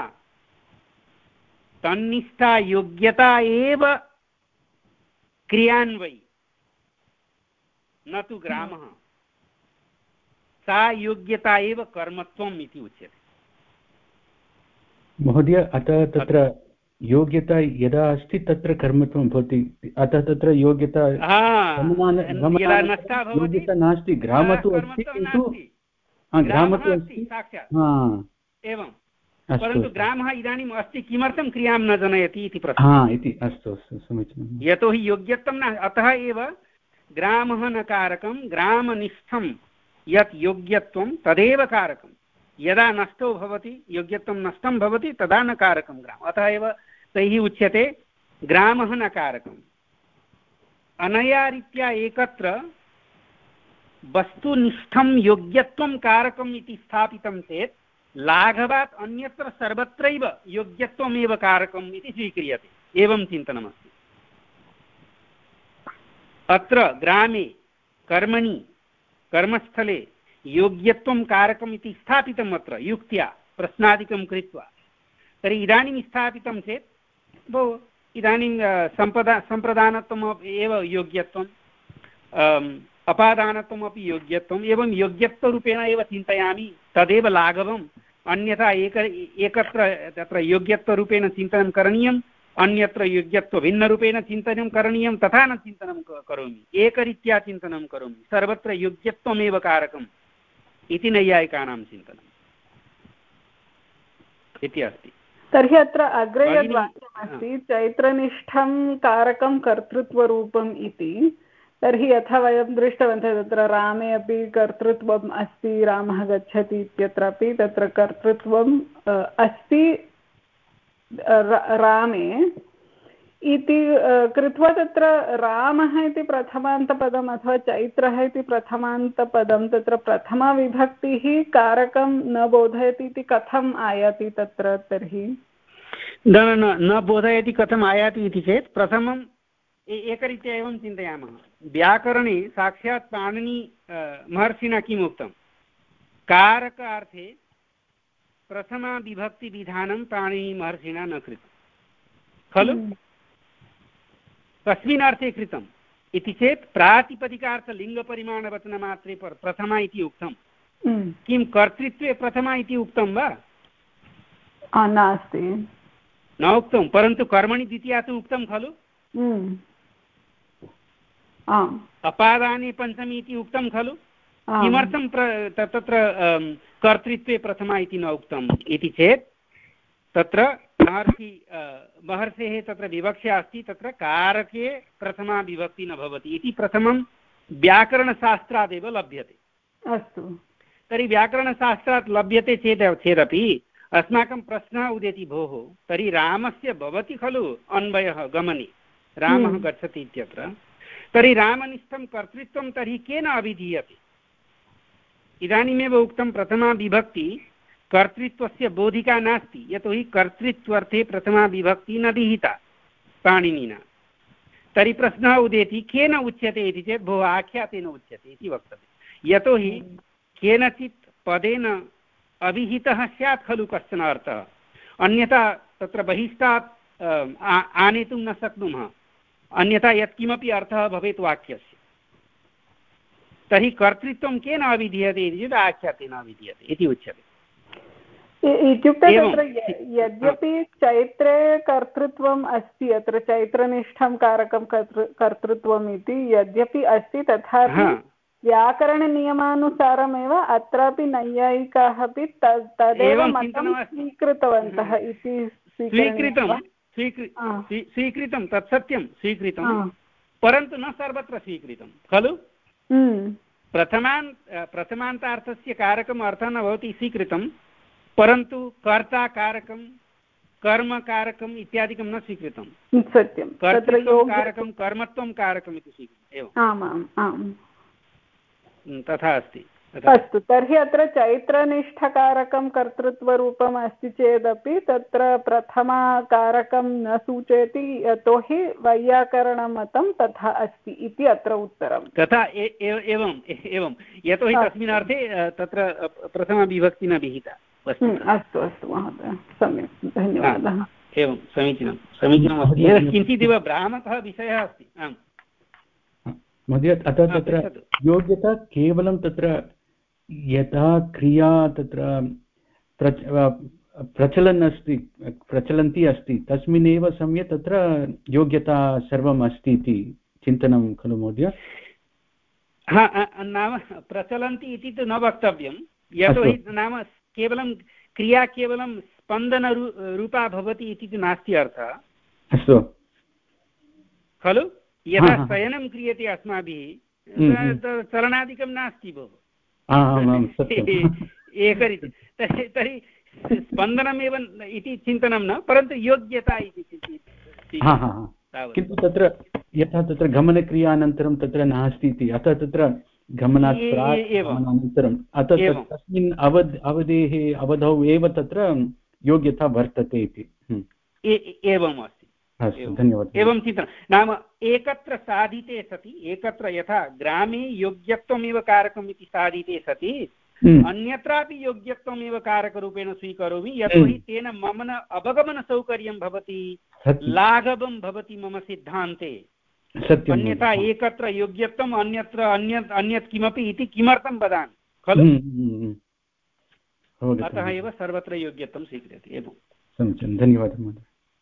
Speaker 1: तन्निष्ठा योग्यता एव क्रियान्वयी, न तु ग्रामः। सा योग्यता एव कर्मत्वम् इति उच्यते।
Speaker 4: महोदय, अतः तत्र योग्यता यदा अस्ति तत्र कर्मत्वं भवति, अतः तत्र योग्यता योग्यता नास्ति, ग्रामः तु अस्ति किन्तु ग्रामः तु अस्ति साक्षात्
Speaker 1: एवं, परन्तु ग्रामः इदानीम् अस्ति, किमर्थं क्रियां न जनयति इति प्रश्नः
Speaker 4: इति। अस्तु अस्तु, समीचीनं।
Speaker 1: यतोहि योग्यत्वं न, अतः एव ग्रामः न कारकं, ग्रामनिष्ठं यत् योग्यत्वं तदेव कारकं। यदा नष्टो भवति, योग्यत्वं नष्टं भवति, तदा न कारकं ग्रामः। अतः एव तैः उच्यते ग्रामः न कारकम्। अनया रीत्या एकत्र वस्तुनिष्ठं योग्यत्वं कारकम् इति स्थापितं चेत् लाघवात् अन्यत्र सर्वत्रैव योग्यत्वमेव कारकम् इति स्वीक्रियते। एवं चिन्तनमस्ति। अत्र ग्रामे कर्मणि कर्मस्थले योग्यत्वं कारकम् इति स्थापितम् अत्र युक्त्या प्रश्नादिकं कृत्वा। तर्हि इदानीं स्थापितं चेत् भो इदानीं सम्पदा सम्प्रदानत्वम् एव योग्यत्वम्, अपादानत्वमपि योग्यत्वम्, एवं योग्यत्वरूपेण एव चिन्तयामि, तदेव लाघवम्। अन्यथा एक एकत्र तत्र योग्यत्वरूपेण चिन्तनं करणीयम्, अन्यत्र योग्यत्वभिन्नरूपेण चिन्तनं करणीयं, तथा न चिन्तनं करोमि, एकरीत्या चिन्तनं करोमि, सर्वत्र योग्यत्वमेव कारकम् इति नैयायिकानां चिन्तनम् इति अस्ति।
Speaker 2: तर्हि अत्र अग्रे यद् वाक्यमस्ति चैत्रनिष्ठं कारकं कर्तृत्वरूपम् इति, तर्हि यथा वयं दृष्टवन्तः तत्र रामे अपि कर्तृत्वम् अस्ति, रामः गच्छति इत्यत्रापि तत्र कर्तृत्वम् अस्ति रामे इति कृत्वा तत्र रामः इति प्रथमान्तपदम् अथवा चैत्रः इति प्रथमान्तपदं तत्र प्रथमाविभक्तिः कारकं न बोधयति इति कथम् आयाति तत्र? तर्हि
Speaker 1: न न न बोधयति कथम् आयाति इति चेत् प्रथमं एकरीत्या एवं चिन्तयामः। व्याकरणे साक्षात् पाणिनि महर्षिणा किम् उक्तं? कारकार्थे प्रथमा विभक्तिविधानं पाणिनि महर्षिणा न कृतं खलु? कस्मिन् अर्थे कृतम् इति चेत् प्रातिपदिकार्थलिङ्गपरिमाणवचनमात्रे प्रथमा इति उक्तं। किं कर्तृत्वे प्रथमा इति उक्तं वा?
Speaker 2: नास्ति,
Speaker 1: न उक्तं, परन्तु कर्मणि द्वितीया तु उक्तं खलु? अपादाने पञ्चमी इति उक्तं खलु? किमर्थं तत्र कर्तृत्वे प्रथमा इति न उक्तम् इति चेत् तत्र महर्षि महर्षेः तत्र विवक्षा अस्ति, तत्र कारके प्रथमा विभक्ति न भवति इति प्रथमं व्याकरणशास्त्रादेव लभ्यते।
Speaker 2: अस्तु,
Speaker 1: तर्हि व्याकरणशास्त्रात् लभ्यते चेत् चेदपि अस्माकं प्रश्नः उदेति, भोः तर्हि रामस्य भवति खलु अन्वयः गमने, रामः गच्छति इत्यत्र, तर्हि रामनिष्ठं कर्तृत्वं तर्हि केन अभिधीयते? इदानीमेव उक्तं प्रथमा विभक्ति कर्तृत्वस्य बोधिका नास्ति, यतोहि कर्तृत्वर्थे प्रथमा विभक्ति न विहिता पाणिनिना। तर्हि प्रश्नः उदेति केन उच्यते इति चेत् भोः आख्यातेन उच्यते इति वक्तव्यं। यतोहि केनचित् पदेन अभिहितः स्यात् खलु कश्चन अर्थः, अन्यथा तत्र बहिष्टात् आनेतुं न शक्नुमः, अन्यथा यत्किमपि अर्थः भवेत् वाक्यस्य। तर्हि कर्तृत्वं केन अभिधीयते इति चेत् आख्यातेन अभिधीयते इति उच्यते।
Speaker 2: इत्युक्ते तत्र यद्यपि चैत्रे कर्तृत्वम् अस्ति, अत्र चैत्रनिष्ठं कारकं कर्तृत्वम् इति यद्यपि अस्ति, तथापि व्याकरणनियमानुसारमेव अत्रापि नैयायिकाः अपि तदेव मतं स्वीकृतवन्तः इति
Speaker 1: स्वीकृतं स्वीकृतं तत्सत्यं स्वीकृतं, परन्तु न सर्वत्र स्वीकृतं खलु। प्रथमान् प्रथमान्तार्थस्य कारकम् अर्थः न भवति स्वीकृतं, परन्तु कर्ता कारकं कर्मकारकम् इत्यादिकं न स्वीकृतं।
Speaker 2: सत्यं,
Speaker 1: कर्तृत्वं कारकं कर्मत्वं कारकम् इति स्वीकृतम्। एवम्
Speaker 2: आमाम् आम्
Speaker 1: तथा अस्ति।
Speaker 2: अस्तु, तर्हि अत्र चैत्रनिष्ठकारकं कर्तृत्वरूपम् अस्ति चेदपि तत्र प्रथमाकारकं न सूचयति, यतोहि वैयाकरणमतं तथा अस्ति इति अत्र उत्तरं।
Speaker 1: तथा एवम् एवं यतोहि तस्मिन् अर्थे तत्र प्रथमाविभक्ति न विहिता।
Speaker 2: अस्तु अस्तु महोदय, सम्यक्, धन्यवादः।
Speaker 1: एवं समीचीनं समीचीनमस्ति। किञ्चिदिव भ्रामकः विषयः अस्ति। आम्
Speaker 4: महोदय, अतः तत्र योग्यता केवलं तत्र यथा क्रिया तत्र प्रच प्रचलन् अस्ति प्रचलन्ती अस्ति तस्मिन्नेव समये तत्र योग्यता सर्वम् अस्ति इति चिन्तनं खलु महोदय?
Speaker 1: हा, नाम प्रचलन्ति इति तु न वक्तव्यं, यतोहि नाम केवलं क्रिया केवलं स्पन्दनरूपा भवति इति तु नास्ति अर्थः।
Speaker 4: अस्तु
Speaker 1: खलु। यदा शयनं क्रियते अस्माभिः चलनादिकं नास्ति भोः, एकरीति। तर्हि तर्हि स्पन्दनमेव इति चिन्तनं न, परन्तु योग्यता इति चिन्तयति।
Speaker 4: किन्तु तत्र यथा तत्र गमनक्रियानन्तरं तत्र नास्ति इति, अतः तत्र गमनात् प्राक् गमनानन्तरम् अतः तस्मिन् अवध अवधेः अवधौ एव तत्र योग्यता वर्तते इति।
Speaker 1: एवम् अस्ति।
Speaker 4: धन्यवादः।
Speaker 1: एवं चिन्तनं नाम एकत्र साधिते सति, एकत्र यथा ग्रामे योग्यत्वमेव कारकम् इति साधिते सति अन्यत्रापि योग्यत्वमेव कारकरूपेण स्वीकरोमि, यतोहि तेन मम न अवगमनसौकर्यं भवति, लाघवं भवति मम सिद्धान्ते। अन्यथा एकत्र योग्यत्वम् अन्यत्र अन्यत् अन्यत् किमपि इति किमर्थं वदामि खलु। अतः एव सर्वत्र योग्यत्वं स्वीक्रियते। एवं
Speaker 4: समीचीनं, धन्यवादः महोदय।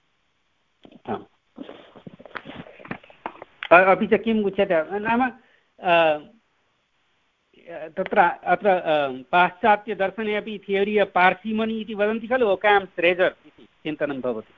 Speaker 1: अपि च किम् उच्यते नाम तत्र अत्र पाश्चात्यदर्शने अपि थियरी आफ् पार्सिमनी इति वदन्ति खलु, ओकाम्स् रेजर् इति चिन्तनं भवति।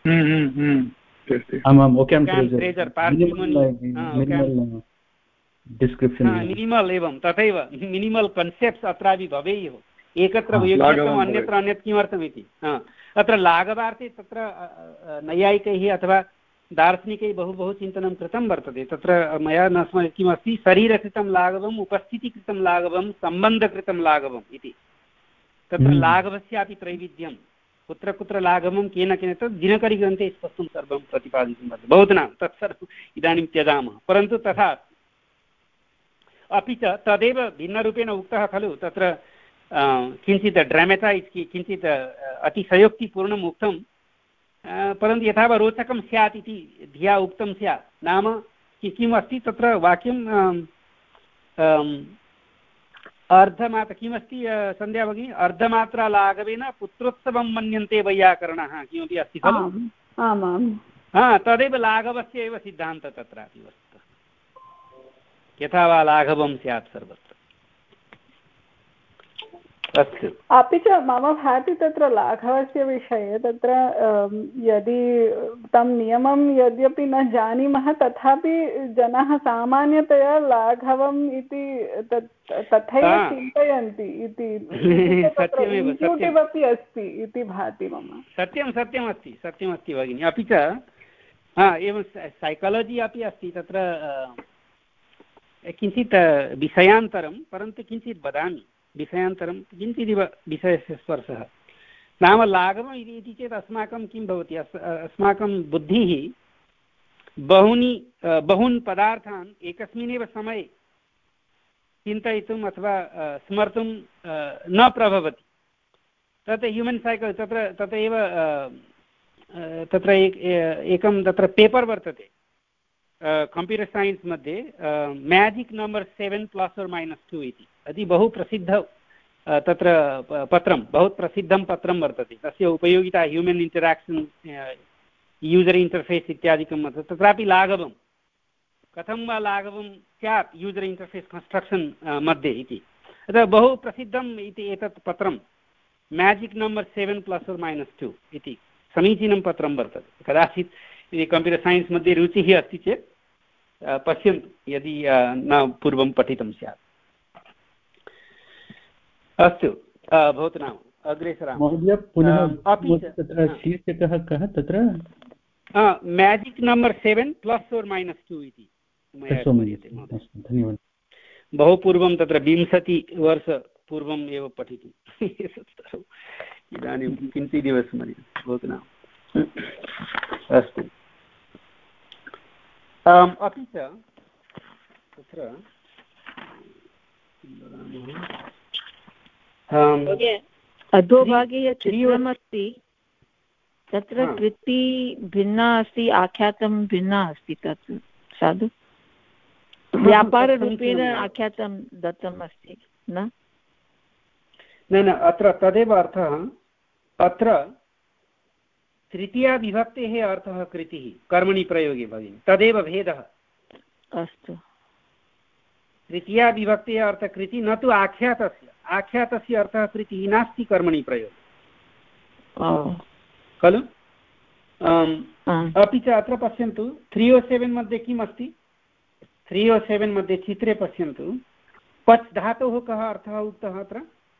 Speaker 1: मिनिमल् एवं तथैव मिनिमल् कन्सेप्ट्स् अत्रापि भवेयुः, एकत्र योग्यत्वम् अन्यत्र अन्यत् किमर्थमिति। अत्र लाघवार्थे तत्र नैयायिकैः अथवा दार्शनिकैः बहु बहु चिन्तनं कृतं वर्तते। तत्र मया न स्म किमस्ति, शरीरकृतं लाघवम्, उपस्थितिकृतं लाघवं, सम्बन्धकृतं लाघवम् इति। तत्र लाघवस्यापि त्रैविध्यं, कुत्र कुत्र लाघवं केन केन तद् दिनकरीग्रन्थे स्पष्टं सर्वं प्रतिपादितं वर्तते। बहुधनां तत्सर्वम् इदानीं त्यजामः, परन्तु तथा अपि च तदेव भिन्नरूपेण उक्तः खलु। तत्र किञ्चित् ड्रामेटैस् किञ्चित् अतिशयोक्तिपूर्णम् उक्तं, परन्तु यथा वा रोचकं स्यात् इति धिया उक्तं स्यात्। नाम किम् अस्ति तत्र वाक्यं अर्धमात्रा किमस्ति सन्ध्या भगिनी, अर्धमात्रा लाघवेन पुत्रोत्सवं मन्यन्ते वैयाकरणाः किमपि अस्ति खलु। हा, तदेव लाघवस्य एव सिद्धान्तः तत्रापि वस्तुतः, यथा वा लाघवं स्यात् सर्वत्र। अस्तु।
Speaker 2: अपि च मम भाति तत्र लाघवस्य विषये तत्र यदि तं नियमं यद्यपि न जानीमः, तथापि जनाः सामान्यतया लाघवम् इति तथैव चिन्तयन्ति इति इन्क्लूसिव् अपि अस्ति इति भाति मम।
Speaker 1: सत्यं सत्यमस्ति सत्यमस्ति भगिनि। अपि च हा एवं सैकालजि अपि अस्ति तत्र किञ्चित् विषयान्तरं, परन्तु किञ्चित् वदामि विषयान्तरं किञ्चिदिव विषयस्य स्पर्शः। नाम लाघवम् इति चेत् अस्माकं किं भवति, अस्माकं बुद्धिः बहूनि बहून् पदार्थान् एकस्मिन्नेव समये चिन्तयितुम् अथवा स्मर्तुं न प्रभवति। तत् ह्यूमन् सैकल् तत्र तत् एव तत्र एकं तत्र पेपर् वर्तते कम्प्यूटर् सैन्स् मध्ये, magic number seven plus or minus two इति अति बहु प्रसिद्ध तत्र पत्रं, बहु प्रसिद्धं पत्रं वर्तते। तस्य उपयोगिता ह्यूमन् इण्टराक्षन्, यूजर् इण्टर्फेस् इत्यादिकं वर्तते। तत्रापि लाघवं कथं वा लाघवं स्यात् यूजर् इण्टर्फेस् कन्स्ट्रक्षन् मध्ये इति। अतः बहु प्रसिद्धम् इति एतत् पत्रं, magic number seven plus or minus two इति समीचीनं पत्रं वर्तते। कदाचित् यदि कम्प्यूटर् सैन्स् मध्ये रुचिः अस्ति चेत् पश्यन्तु यदि न पूर्वं पठितं स्यात्। अस्तु भवतु नाम अग्रे सरामः।
Speaker 4: महोदय पुनः अपि तत्र शीर्षकः कः तत्र?
Speaker 1: Magic number seven plus or minus two इति
Speaker 4: धन्यवादः।
Speaker 1: बहु पूर्वं तत्र विंशतिवर्षपूर्वम् एव पठितुम् इदानीं किञ्चिदिव स्मर्यते भवतु नाम। अस्तु अपि च तत्र
Speaker 5: अधोभागे यत् चित्रमस्ति तत्र कृति भिन्ना अस्ति, आख्यातं भिन्ना अस्ति। तत् साधु व्यापाररूपेण आख्यातं दत्तम् अस्ति न
Speaker 1: न अत्र तदेव अर्थः। अत्र तृतीयाविभक्तेः अर्थः कृतिः कर्मणि प्रयोगे भगिनि, तदेव भेदः।
Speaker 5: अस्तु,
Speaker 1: तृतीयाविभक्तेः अर्थः कृति, न तु आख्यातस्य। आख्यातस्य अर्थः कृतिः नास्ति कर्मणि प्रयोगे खलु। अपि च अत्र पश्यन्तु त्री ओ सेवेन् मध्ये किम् अस्ति? त्री ओ सेवेन् मध्ये चित्रे पश्यन्तु, पच् धातोः कः अर्थः उक्तः अत्र?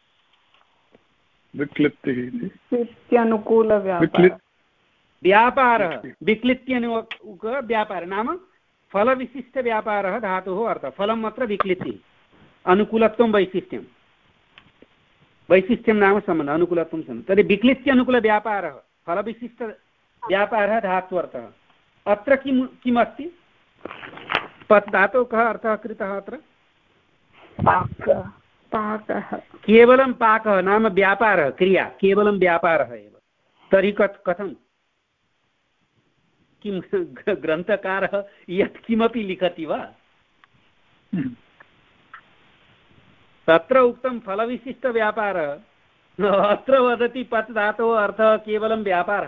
Speaker 1: व्यापारः। विक्लित्यनुक व्यापारः नाम फलविशिष्टव्यापारः धातोः अर्थः। फलम् अत्र विक्लित्तिः, अनुकूलत्वं वैशिष्ट्यं, वैशिष्ट्यं नाम सम्बन्धः, अनुकूलत्वं सम्बन्धः। तर्हि विक्लित्यनुकूलव्यापारः फलविशिष्टव्यापारः धात्वर्थः। अत्र किं किम् अस्ति? पत् धातोः कः अर्थः कृतः अत्र?
Speaker 2: पाकः।
Speaker 1: केवलं पाकः नाम व्यापारः, क्रिया केवलं व्यापारः एव। तर्हि कथं किं ग्रन्थकारः यत् किमपि लिखति वा? तत्र उक्तं फलविशिष्टव्यापारः, अत्र वदति पत् धातोः अर्थः केवलं व्यापारः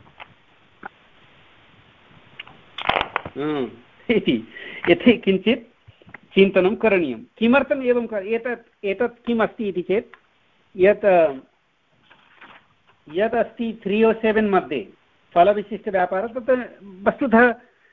Speaker 1: इति। यथि किञ्चित् चिन्तनं करणीयं। किमर्थम् एवं एतत् एतत् किम् अस्ति इति चेत् यत् यत् अस्ति त्री ओ सेवेन् मध्ये फलविशिष्टव्यापारः, तत् वस्तुतः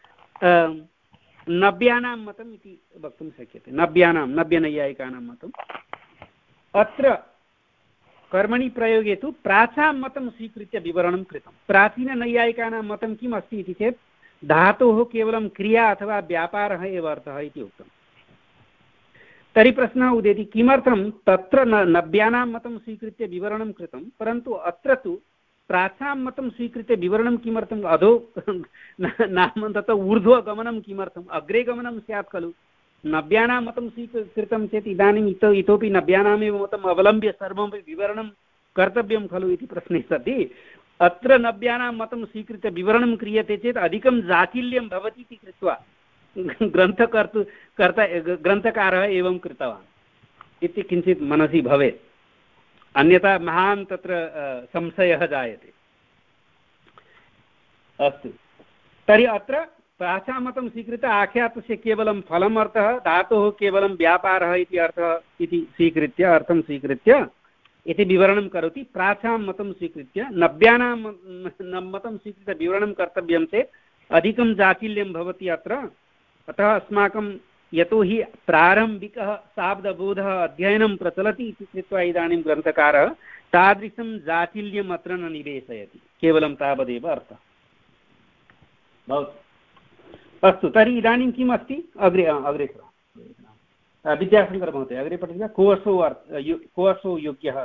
Speaker 1: नव्यानां मतम् इति वक्तुं शक्यते। नव्यानां नव्यनैयायिकानां मतम्। अत्र कर्मणि प्रयोगे तु प्राचां मतं स्वीकृत्य विवरणं कृतं। प्राचीननैयायिकानां मतं किम् अस्ति इति चेत् धातोः केवलं क्रिया अथवा व्यापारः एव अर्थः इति उक्तम्। तर्हि प्रश्नः उदेति किमर्थं तत्र न नव्यानां मतं स्वीकृत्य विवरणं कृतं, परन्तु अत्र तु प्राचां मतं स्वीकृत्य विवरणं किमर्थम्? अधो नाम तत्र ऊर्ध्वगमनं किमर्थम्? अग्रे गमनं स्यात् खलु। नव्यानां मतं स्वीकृतं चेत् इदानीम् इतो इतोपि नव्यानामेव मतम् अवलम्ब्य सर्वमपि विवरणं कर्तव्यं खलु इति प्रश्ने सति अत्र नव्यानां मतं स्वीकृत्य विवरणं क्रियते चेत् अधिकं जाटिल्यं भवति इति कृत्वा ग्रन्थकर्तु कर्ता ग्रन्थकारः एवं कृतवान् इति किञ्चित् मनसि भवेत्, अन्यथा महान् तत्र संशयः जायते। अस्तु, तर्हि अत्र प्राचामतं स्वीकृत्य आख्यातस्य केवलं फलम् अर्थः, धातोः केवलं व्यापारः इति अर्थः इति स्वीकृत्य अर्थं स्वीकृत्य इति विवरणं करोति। प्राचां मतं स्वीकृत्य नव्यानां मतं स्वीकृत्य विवरणं कर्तव्यं चेत् अधिकं जाटिल्यं भवति अत्र। अतः अस्माकं यतोहि प्रारम्भिकः शाब्दबोधः अध्ययनं प्रचलति इति कृत्वा इदानीं ग्रन्थकारः तादृशं जाटिल्यम् अत्र न निवेशयति, केवलं तावदेव अर्थः भवतु। अस्तु, तर्हि इदानीं किम् अस्ति? अग्रे अग्रे विद्याशङ्कर महोदय अग्रे पठति वा? को असौ को असौ योग्यः?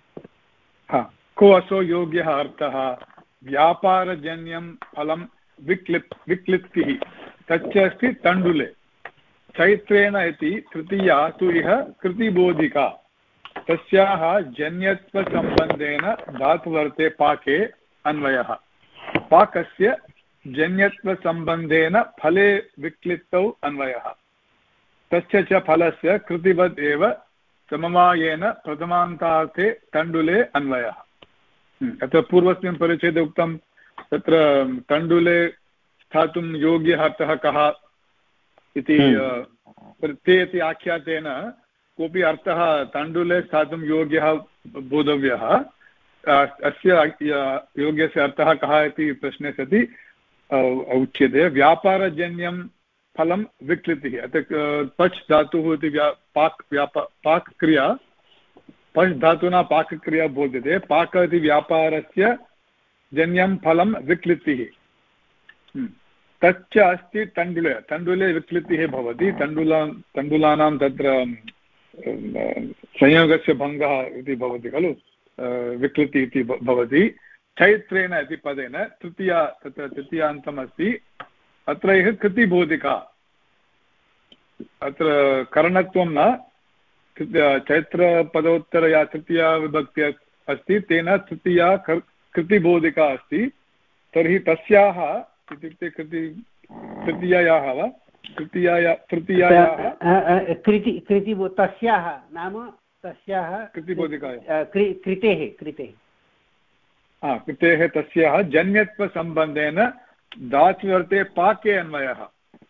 Speaker 3: को असौ योग्यः अर्थः? व्यापारजन्यं फलं विक्लिप् विक्लिप्तिः तच्च अस्ति तण्डुले। चैत्रेण इति तृतीया तु इह कृतिबोधिका, तस्याः जन्यत्वसम्बन्धेन धातुवर्ते पाके अन्वयः। पाकस्य जन्यत्वसम्बन्धेन फले विक्लिप्तौ अन्वयः। तस्य च फलस्य कृतिवद् एव समवायेन प्रथमान्तार्थे तण्डुले अन्वयः। अत्र पूर्वस्मिन् परिच्छेदे उक्तं तत्र तण्डुले स्थातुं योग्यः अर्थः कः इति ते इति आख्यातेन कोऽपि अर्थः तण्डुले स्थातुं योग्यः बोधव्यः। अस्य योग्यस्य अर्थः कः इति प्रश्ने सति उच्यते व्यापारजन्यं फलं विक्लितिः। अतः पच् धातुः इति व्या पाक् व्यापा पाकक्रिया पच् धातुना पाकक्रिया बोध्यते। पाक इति व्यापारस्य जन्यं फलं विक्लितिः। तच्च अस्ति तण्डुले। तण्डुले विक्लितिः भवति। तण्डुला तण्डुलानां तत्र संयोगस्य भङ्गः इति भवति खलु, विक्लितिः इति भवति। चैत्रेण इति पदेन तृतीया तत्र तृतीयान्तम् अस्ति। अत्र इह कृतिबोधिका। अत्र करणत्वं न, चैत्रपदोत्तर या तृतीया विभक्ति अस्ति तेन तृतीया कृतिबोधिका अस्ति। तर्हि तस्याः इत्युक्ते कृति तृतीयायाः वा तृतीयाया तृतीयायाः
Speaker 1: कृति कृति तस्याः नाम तस्याः
Speaker 3: कृतिबोधिकायाः
Speaker 1: कृतेः कृतेः
Speaker 3: हा कृतेः तस्याः जन्यत्वसम्बन्धेन धात्वर्ते पाके अन्वयः।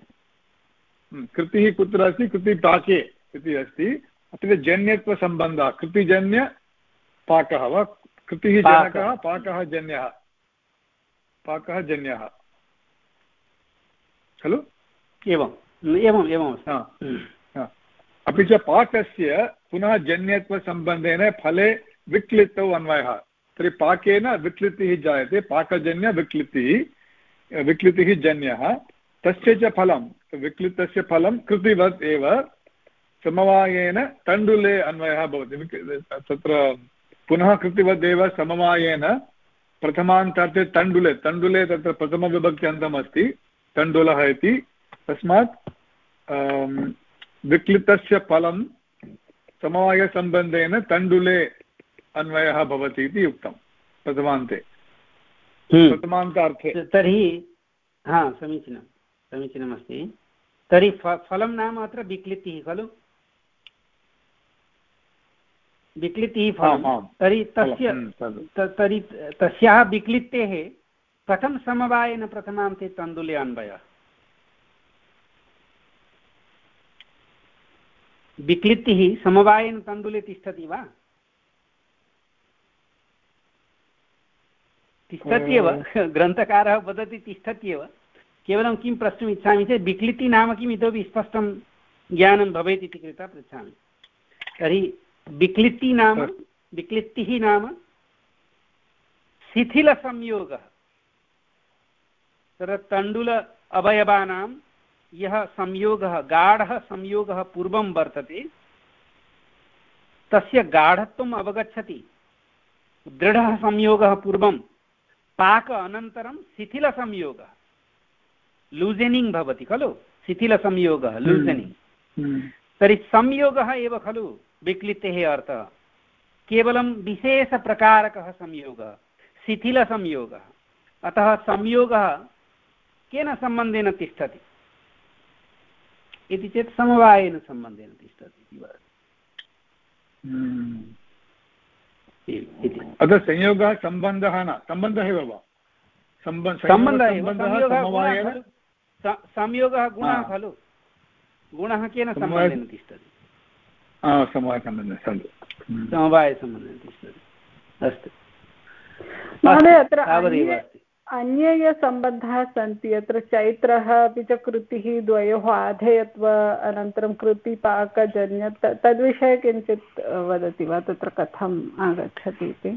Speaker 3: कृतिः कुत्र अस्ति? कृति पाके इति अस्ति। अत्र जन्यत्वसम्बन्धः कृतिजन्य पाकः वा कृतिः जनकः पाकः जन्यः पाकः जन्यः खलु।
Speaker 1: एवम् एवम् एवम्।
Speaker 3: अपि च पाकस्य पुनः जन्यत्वसम्बन्धेन फले विक्लितौ अन्वयः। तर्हि पाकेन विक्लितिः जायते। पाकजन्य विक्लितिः विक्लितिः जन्यः। तस्य च फलं विक्लितस्य फलं कृतिवत् एव समवायेन तण्डुले अन्वयः भवति। तत्र पुनः कृतिवदेव समवायेन प्रथमान्तार्थे तण्डुले तण्डुले तत्र प्रथमविभक्त्यन्तम् अस्ति तण्डुलः इति। तस्मात् विक्लितस्य फलं समवायसम्बन्धेन तण्डुले अन्वयः भवति इति उक्तं प्रथमान्ते प्रथमान्तार्थे।
Speaker 1: तर्हि हा समीचीनं समीचीनमस्ति। तर्हि फलं नाम अत्र विक्लितिः खलु, विक्लितिः फलं। तर्हि तस्य तर्हि तस्याः विक्लितेः कथं समवायेन प्रथमान्ते तण्डुले अन्वयः? विक्लितिः समवायेन तण्डुले तिष्ठति वा? तिष्ठत्येव। ग्रन्थकारः वदति तिष्ठत्येव। केवलं किं प्रष्टुम् इच्छामि चेत् विक्लितिः नाम किम् इतोपि स्पष्टं ज्ञानं भवेत् इति कृत्वा पृच्छामि। तर्हि विक्लितिः नाम विक्लितिः नाम शिथिलसंयोगः। तत्र तण्डुल अवयवानां यः संयोगः गाढः संयोगः पूर्वं वर्तते तस्य गाढत्वम् अवगच्छति। दृढः संयोगः पूर्वं, पाक अनन्तरं शिथिलसंयोगः लूसेनिङ्ग् भवति खलु। शिथिलसंयोगः लूसेनिङ्ग्। तर्हि संयोगः एव खलु विक्लितेः अर्थः। केवलं विशेषप्रकारकः संयोगः शिथिलसंयोगः। अतः संयोगः केन सम्बन्धेन तिष्ठति इति चेत् समवायेन सम्बन्धेन तिष्ठति इति।
Speaker 3: अतः संयोगः सम्बन्धः न, सम्बन्धः एव वा?
Speaker 1: सम्बन्धः एव। संयोगः गुणः खलु। गुणः केन सम्बन्धेन तिष्ठति?
Speaker 3: समवायसम्बन्धेन
Speaker 1: समवायसम्बन्धेन तिष्ठति। अस्तु
Speaker 2: महोदय, अत्र अन्ये ये सम्बन्धाः सन्ति अत्र चैत्रः अपि च कृतिः द्वयोः आधेयत्व अनन्तरं कृतिपाकजन्य तद्विषये किञ्चित् वदति वा? तत्र कथम् आगच्छति इति?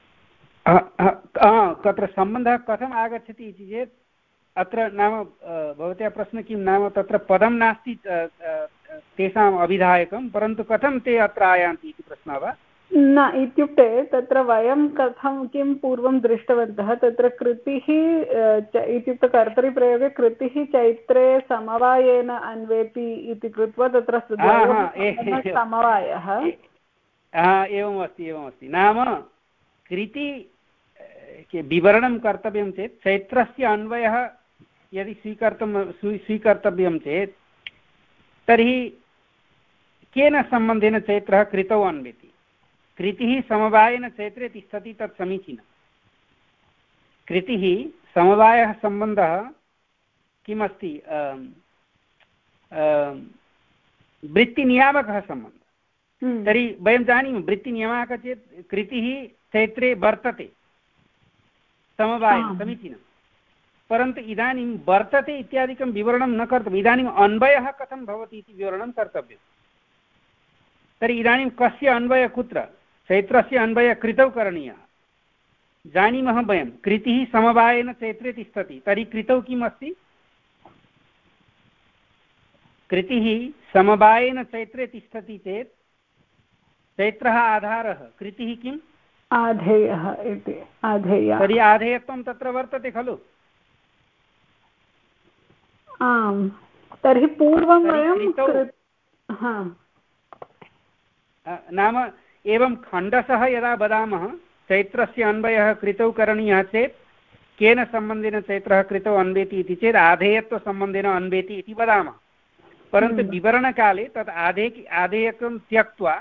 Speaker 1: तत्र सम्बन्धः कथम् आगच्छति इति चेत् अत्र नाम भवत्याः प्रश्नः किं नाम तत्र पदं नास्ति तेषाम् अभिधायकं, परन्तु कथं ते अत्र आयान्ति इति प्रश्नः वा?
Speaker 2: न, इत्युक्ते तत्र वयं कथं किं पूर्वं दृष्टवन्तः तत्र कृतिः इत्युक्ते कर्तरिप्रयोगे कृतिः चैत्रे समवायेन अन्वेति इति कृत्वा तत्र समवायः
Speaker 1: एवमस्ति एवमस्ति। नाम कृति विवरणं कर्तव्यं चेत् चैत्रस्य अन्वयः यदि स्वीकर्तुं स्वीकर्तव्यं चेत् तर्हि केन सम्बन्धेन चैत्रः कृतौ अन्वेति? कृतिः समवायेन चैत्रे तिष्ठति, तत् समीचीनं। कृतिः समवायः सम्बन्धः किमस्ति? वृत्तिनियामकः सम्बन्धः। तर्हि वयं जानीमः वृत्तिनियामकः चेत् कृतिः चैत्रे वर्तते समवायेन, समीचीनं। परन्तु इदानीं वर्तते इत्यादिकं विवरणं न कर्तव्यम्। इदानीम् अन्वयः कथं भवति इति विवरणं कर्तव्यं। तर्हि इदानीं कस्य अन्वयः कुत्र? चैत्रस्य अन्वयः कृतौ करणीयः। जानीमः वयं कृतिः समवायेन चैत्रे तिष्ठति, तर्हि कृतौ किम् अस्ति? कृतिः समवायेन चैत्रे तिष्ठति चेत् चैत्रः आधारः, कृतिः किम्?
Speaker 2: आधेयः इति। आधेयः।
Speaker 1: तर्हि आधेयत्वं तत्र वर्तते खलु?
Speaker 2: आम्। तर्हि पूर्वं वयं
Speaker 1: नाम एवं खण्डसः यदा वदामः चैत्रस्य अन्वयः कृतौ करणीयः चेत् केन सम्बन्धेन चैत्रः कृतौ अन्वेति इति चेत् आधेयत्वसम्बन्धेन अन्वेति इति वदामः। परन्तु विवरणकाले तत् आधे आधेयकं त्यक्त्वा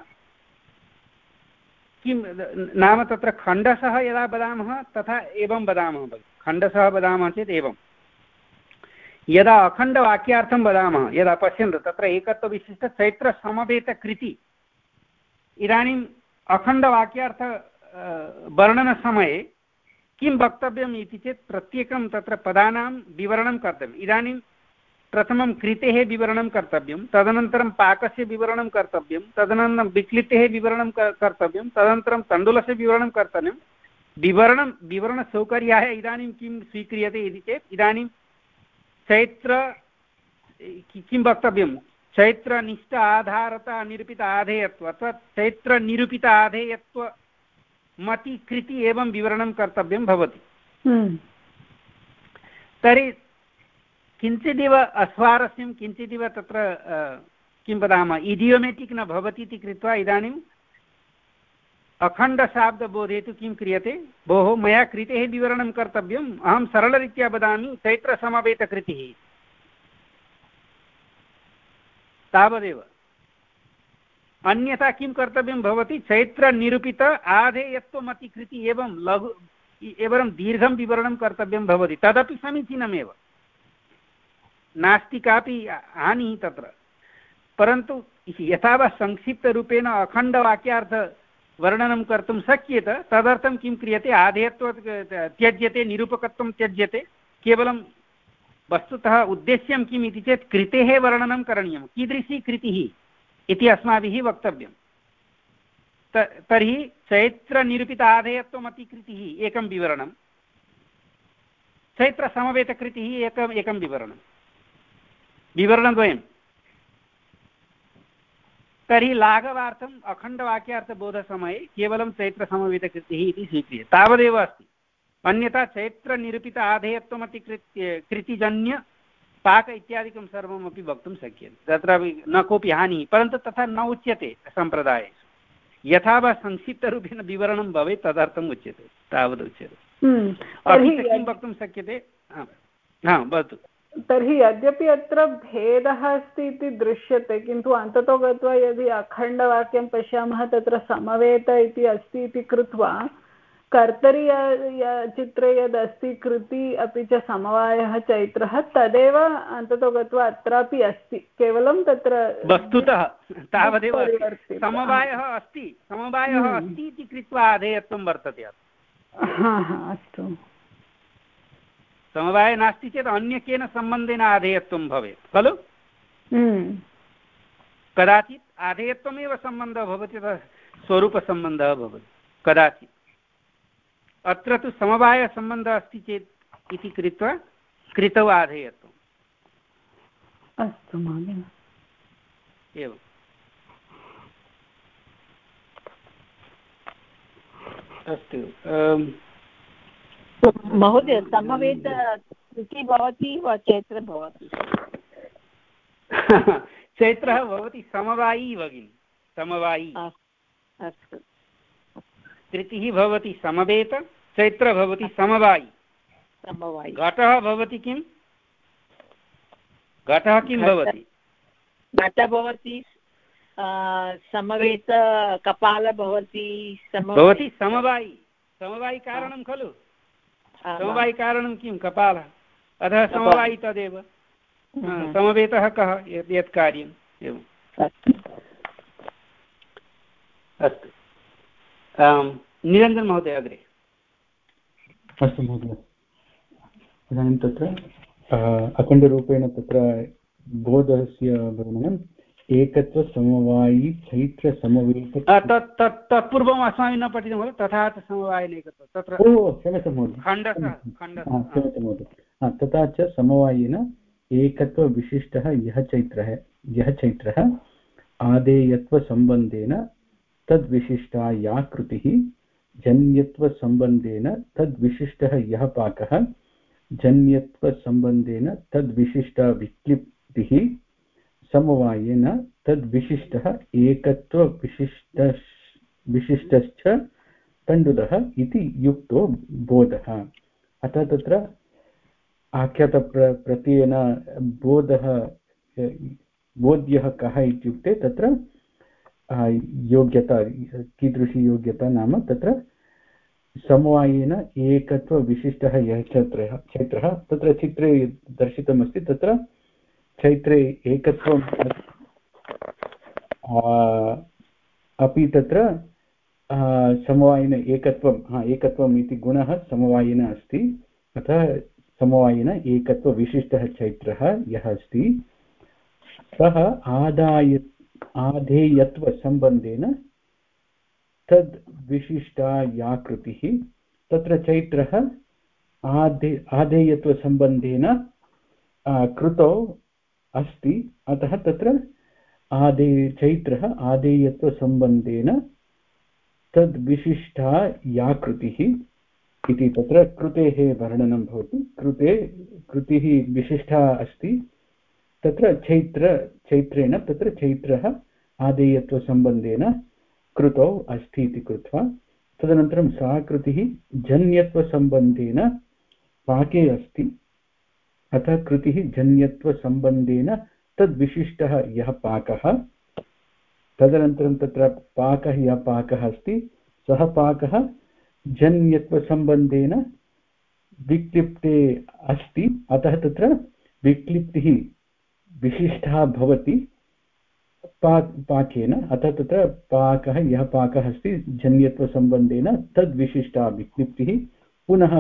Speaker 1: किं नाम तत्र खण्डसः यदा वदामः तथा एवं वदामः। खण्डसः वदामः चेत् एवं यदा अखण्डवाक्यार्थं वदामः, यदा पश्यन्तु तत्र एकत्वविशिष्टचैत्रसमवेतकृति, इदानीम् अखण्डवाक्यार्थ वर्णनसमये किं वक्तव्यम् इति चेत् प्रत्येकं तत्र पदानां विवरणं कर्तव्यम्। इदानीं प्रथमं कृतेः विवरणं कर्तव्यं, तदनन्तरं पाकस्य विवरणं कर्तव्यं, तदनन्तरं विक्लितेः विवरणं कर्तव्यं, तदनन्तरं तण्डुलस्य विवरणं कर्तव्यं। विवरणं विवरणसौकर्याय इदानीं किं स्वीक्रियते इति चेत् इदानीं चैत्र किं वक्तव्यं? चैत्रनिष्ठ आधारता निरूपित आधेयत्व अथवा चैत्रनिरूपित आधेयत्व मति कृति एवं विवरणं कर्तव्यं भवति। तर्हि किञ्चिदिव अस्वारस्यं किञ्चिदिव तत्र किं वदामः इडियोमेटिक् न भवति इति कृत्वा इदानीम् अखण्डशाब्दबोधे तु किं क्रियते? भोः मया कृतेः विवरणं कर्तव्यम्, अहं सरलरीत्या वदामि चैत्रसमवेतकृतिः, तावदेव। अन्यथा किं कर्तव्यं भवति? चैत्रनिरूपित आधेयत्वमतिकृति एवं लघु एवं दीर्घं विवरणं कर्तव्यं भवति। तदपि समीचीनमेव, नास्ति कापि हानिः तत्र। परन्तु यथा वा संक्षिप्तरूपेण अखण्डवाक्यार्थवर्णनं कर्तुं शक्येत, तदर्थं किं क्रियते? आधेयत्व त्यज्यते, निरूपकत्वं त्यज्यते। केवलं वस्तुतः उद्देश्यं किम् इति चेत् कृतेः वर्णनं करणीयं। कीदृशी कृतिः इति अस्माभिः वक्तव्यं। तर्हि चैत्रनिरूपित आधेयत्वमतिकृतिः एकं विवरणं, चैत्रसमवेतकृतिः एकम् एकं विवरणं, विवरणद्वयं। तर्हि लाघवार्थम् अखण्डवाक्यार्थबोधसमये केवलं चैत्रसमवेतकृतिः इति स्वीक्रियते, तावदेव अस्ति। अन्यथा चैत्रनिरूपित आधेयत्वमतिकृत्य कृतिजन्य पाक इत्यादिकं सर्वमपि वक्तुं शक्यते, तत्रापि न कोऽपि हानिः। परन्तु तथा न उच्यते सम्प्रदाये। यथा वा संक्षिप्तरूपेण विवरणं भवेत् तदर्थम् उच्यते, तावदुच्यते। अपि च किं वक्तुं शक्यते? हा वदतु।
Speaker 2: तर्हि यद्यपि अत्र भेदः अस्ति इति दृश्यते, किन्तु अन्ततो गत्वा यदि अखण्डवाक्यं पश्यामः तत्र समवेत इति अस्ति इति कृत्वा कर्तरि चित्रे यदस्ति कृति अपि च समवायः चैत्रः तदेव अन्ततो गत्वा अत्रापि अस्ति, केवलं तत्र
Speaker 1: वस्तुतः तावदेव समवायः अस्ति समवायः अस्ति इति कृत्वा आधेयत्वं वर्तते।
Speaker 2: हा हा अस्तु।
Speaker 1: समवायः नास्ति चेत् अन्य केन सम्बन्धेन आधेयत्वं भवेत् खलु? कदाचित् आधेयत्वमेव सम्बन्धः भवति, स्वरूपसम्बन्धः भवति कदाचित्। अत्र तु समवायसम्बन्धः अस्ति चेत् इति कृत्वा कृतौ आधेयत्वम्।
Speaker 2: अस्तु महोदय।
Speaker 1: एवम्। अस्तु
Speaker 5: महोदय, समवेत कृति भवति वा चैत्र भवति?
Speaker 1: चैत्रः भवति समवायी भगिनि, समवायी।
Speaker 5: अस्तु।
Speaker 1: कृतिः भवति समवेत, चैत्र भवति समवायी।
Speaker 5: समवायी।
Speaker 1: घटः भवति किं? घटः किं भवति?
Speaker 5: घटः भवति समवेत, कपाल भवति
Speaker 1: भवति समवायी। समवायी कारणं खलु? समवायी कारणं किं? कपालः। अतः समवायी तदेव। समवेतः कः? यत् कार्यम्। एवम्। अस्तु। निरञ्जन महोदय अग्रे।
Speaker 4: अस्तु महोदय। इदानीं तत्र अखण्डरूपेण तत्र बोधस्य वर्णनम् एकत्वसमवायि चैत्रसमवेत
Speaker 1: तत् तत् तत्पूर्वम् अस्माभिः न पठितं महोदय तथा च समवायिन एकत्वं तत्र
Speaker 4: ओ क्षम्यतां महोदय
Speaker 1: खण्डसः खण्डसः
Speaker 4: क्षम्यतां महोदय तथा च समवायिन एकत्वविशिष्टः यः चैत्रः यः चैत्रः आदेयत्वसम्बन्धेन तद्विशिष्टा या कृतिः जन्यत्वसम्बन्धेन तद्विशिष्टः यः पाकः जन्यत्वसम्बन्धेन तद्विशिष्टा विक्लिप्तिः समवायेन तद्विशिष्टः एकत्वविशिष्ट विशिष्टश्च तण्डुलः इति युक्तो बोधः। अतः तत्र आख्यातप्र प्रत्ययेन बोधः बोध्यः कः इत्युक्ते तत्र योग्यता कीदृशी योग्यता नाम तत्र समवायेन एकत्वविशिष्टः यः चैत्रः चैत्रः तत्र चित्रे दर्शितमस्ति तत्र चैत्रे एकत्वं अपि तत्र समवायेन एकत्वं हा एकत्वम् इति गुणः समवायेन अस्ति अतः समवायेन एकत्वविशिष्टः चैत्रः यः अस्ति सः आदाय आधेयत्वसम्बन्धेन तद् विशिष्टा या कृतिः तत्र चैत्रः आधे आधेयत्वसम्बन्धेन कृतौ अस्ति अतः तत्र आदे चैत्रः आधेयत्वसम्बन्धेन तद् विशिष्टा या कृतिः इति तत्र कृतेः वर्णनं भवति। कृते कृतिः विशिष्टा अस्ति तत्र चैत्र चैत्रेण तत्र चैत्रः आदेयत्वसम्बन्धेन कृतौ अस्ति इति कृत्वा तदनन्तरं सा कृतिः जन्यत्वसम्बन्धेन पाके अस्ति अतः कृतिः जन्यत्वसम्बन्धेन तद्विशिष्टः यः पाकः तदनन्तरं तत्र पाकः यः पाकः अस्ति सः पाकः जन्यत्वसम्बन्धेन विक्लिप्ते अस्ति अतः तत्र विक्लिप्तिः विशिष्टः भवति पाक पाकेन अतः तत्र पाकः यः पाकः अस्ति जन्यत्वसम्बन्धेन तद्विशिष्टा विक्लिप्तिः पुनः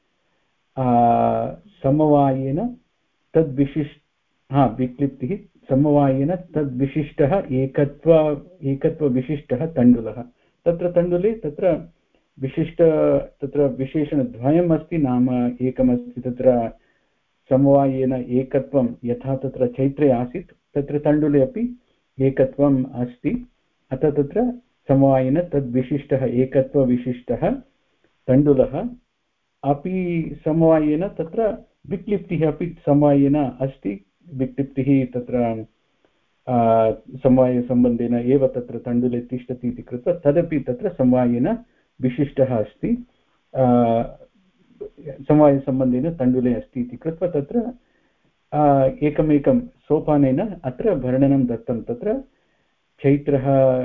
Speaker 4: समवायेन तद्विशिष्ट हा विक्लिप्तिः समवायेन तद्विशिष्टः एकत्व एकत्वविशिष्टः तण्डुलः तत्र तण्डुले तत्र विशिष्ट तत्र विशेषणद्वयम् अस्ति नाम एकमस्ति तत्र समवायेन एकत्वं यथा तत्र चैत्रे आसीत् तत्र तण्डुले अपि एकत्वम् अस्ति अतः तत्र समवायेन तद्विशिष्टः एकत्वविशिष्टः तण्डुलः अपि समवायेन तत्र विक्लिप्तिः अपि समवायेन अस्ति विक्लिप्तिः तत्र समवायसम्बन्धेन एव तत्र तण्डुले तिष्ठति इति कृत्वा तदपि तत्र समवायेन विशिष्टः अस्ति समवायसम्बन्धेन तण्डुले अस्ति इति कृत्वा तत्र एकमेकं सोपानेन अत्र वर्णनं दत्तं तत्र चैत्रः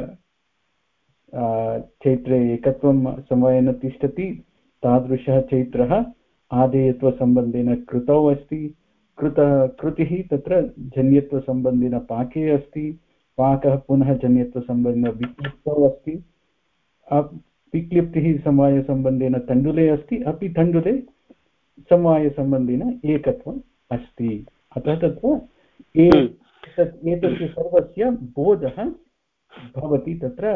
Speaker 4: चैत्रे एकत्वं समवायेन तिष्ठति तादृशः चैत्रः आदेयत्वसम्बन्धेन कृतौ अस्ति कृत कृतिः तत्र जन्यत्वसम्बन्धेन पाके अस्ति पाकः पुनः जन्यत्वसम्बन्धेन विक्लिप्तौ अस्ति विक्लिप्तिः समवायसम्बन्धेन तण्डुले अस्ति अपि तण्डुले समवायसम्बन्धेन एकत्वम् अस्ति अतः तत्र एतस्य सर्वस्य बोधः भवति तत्र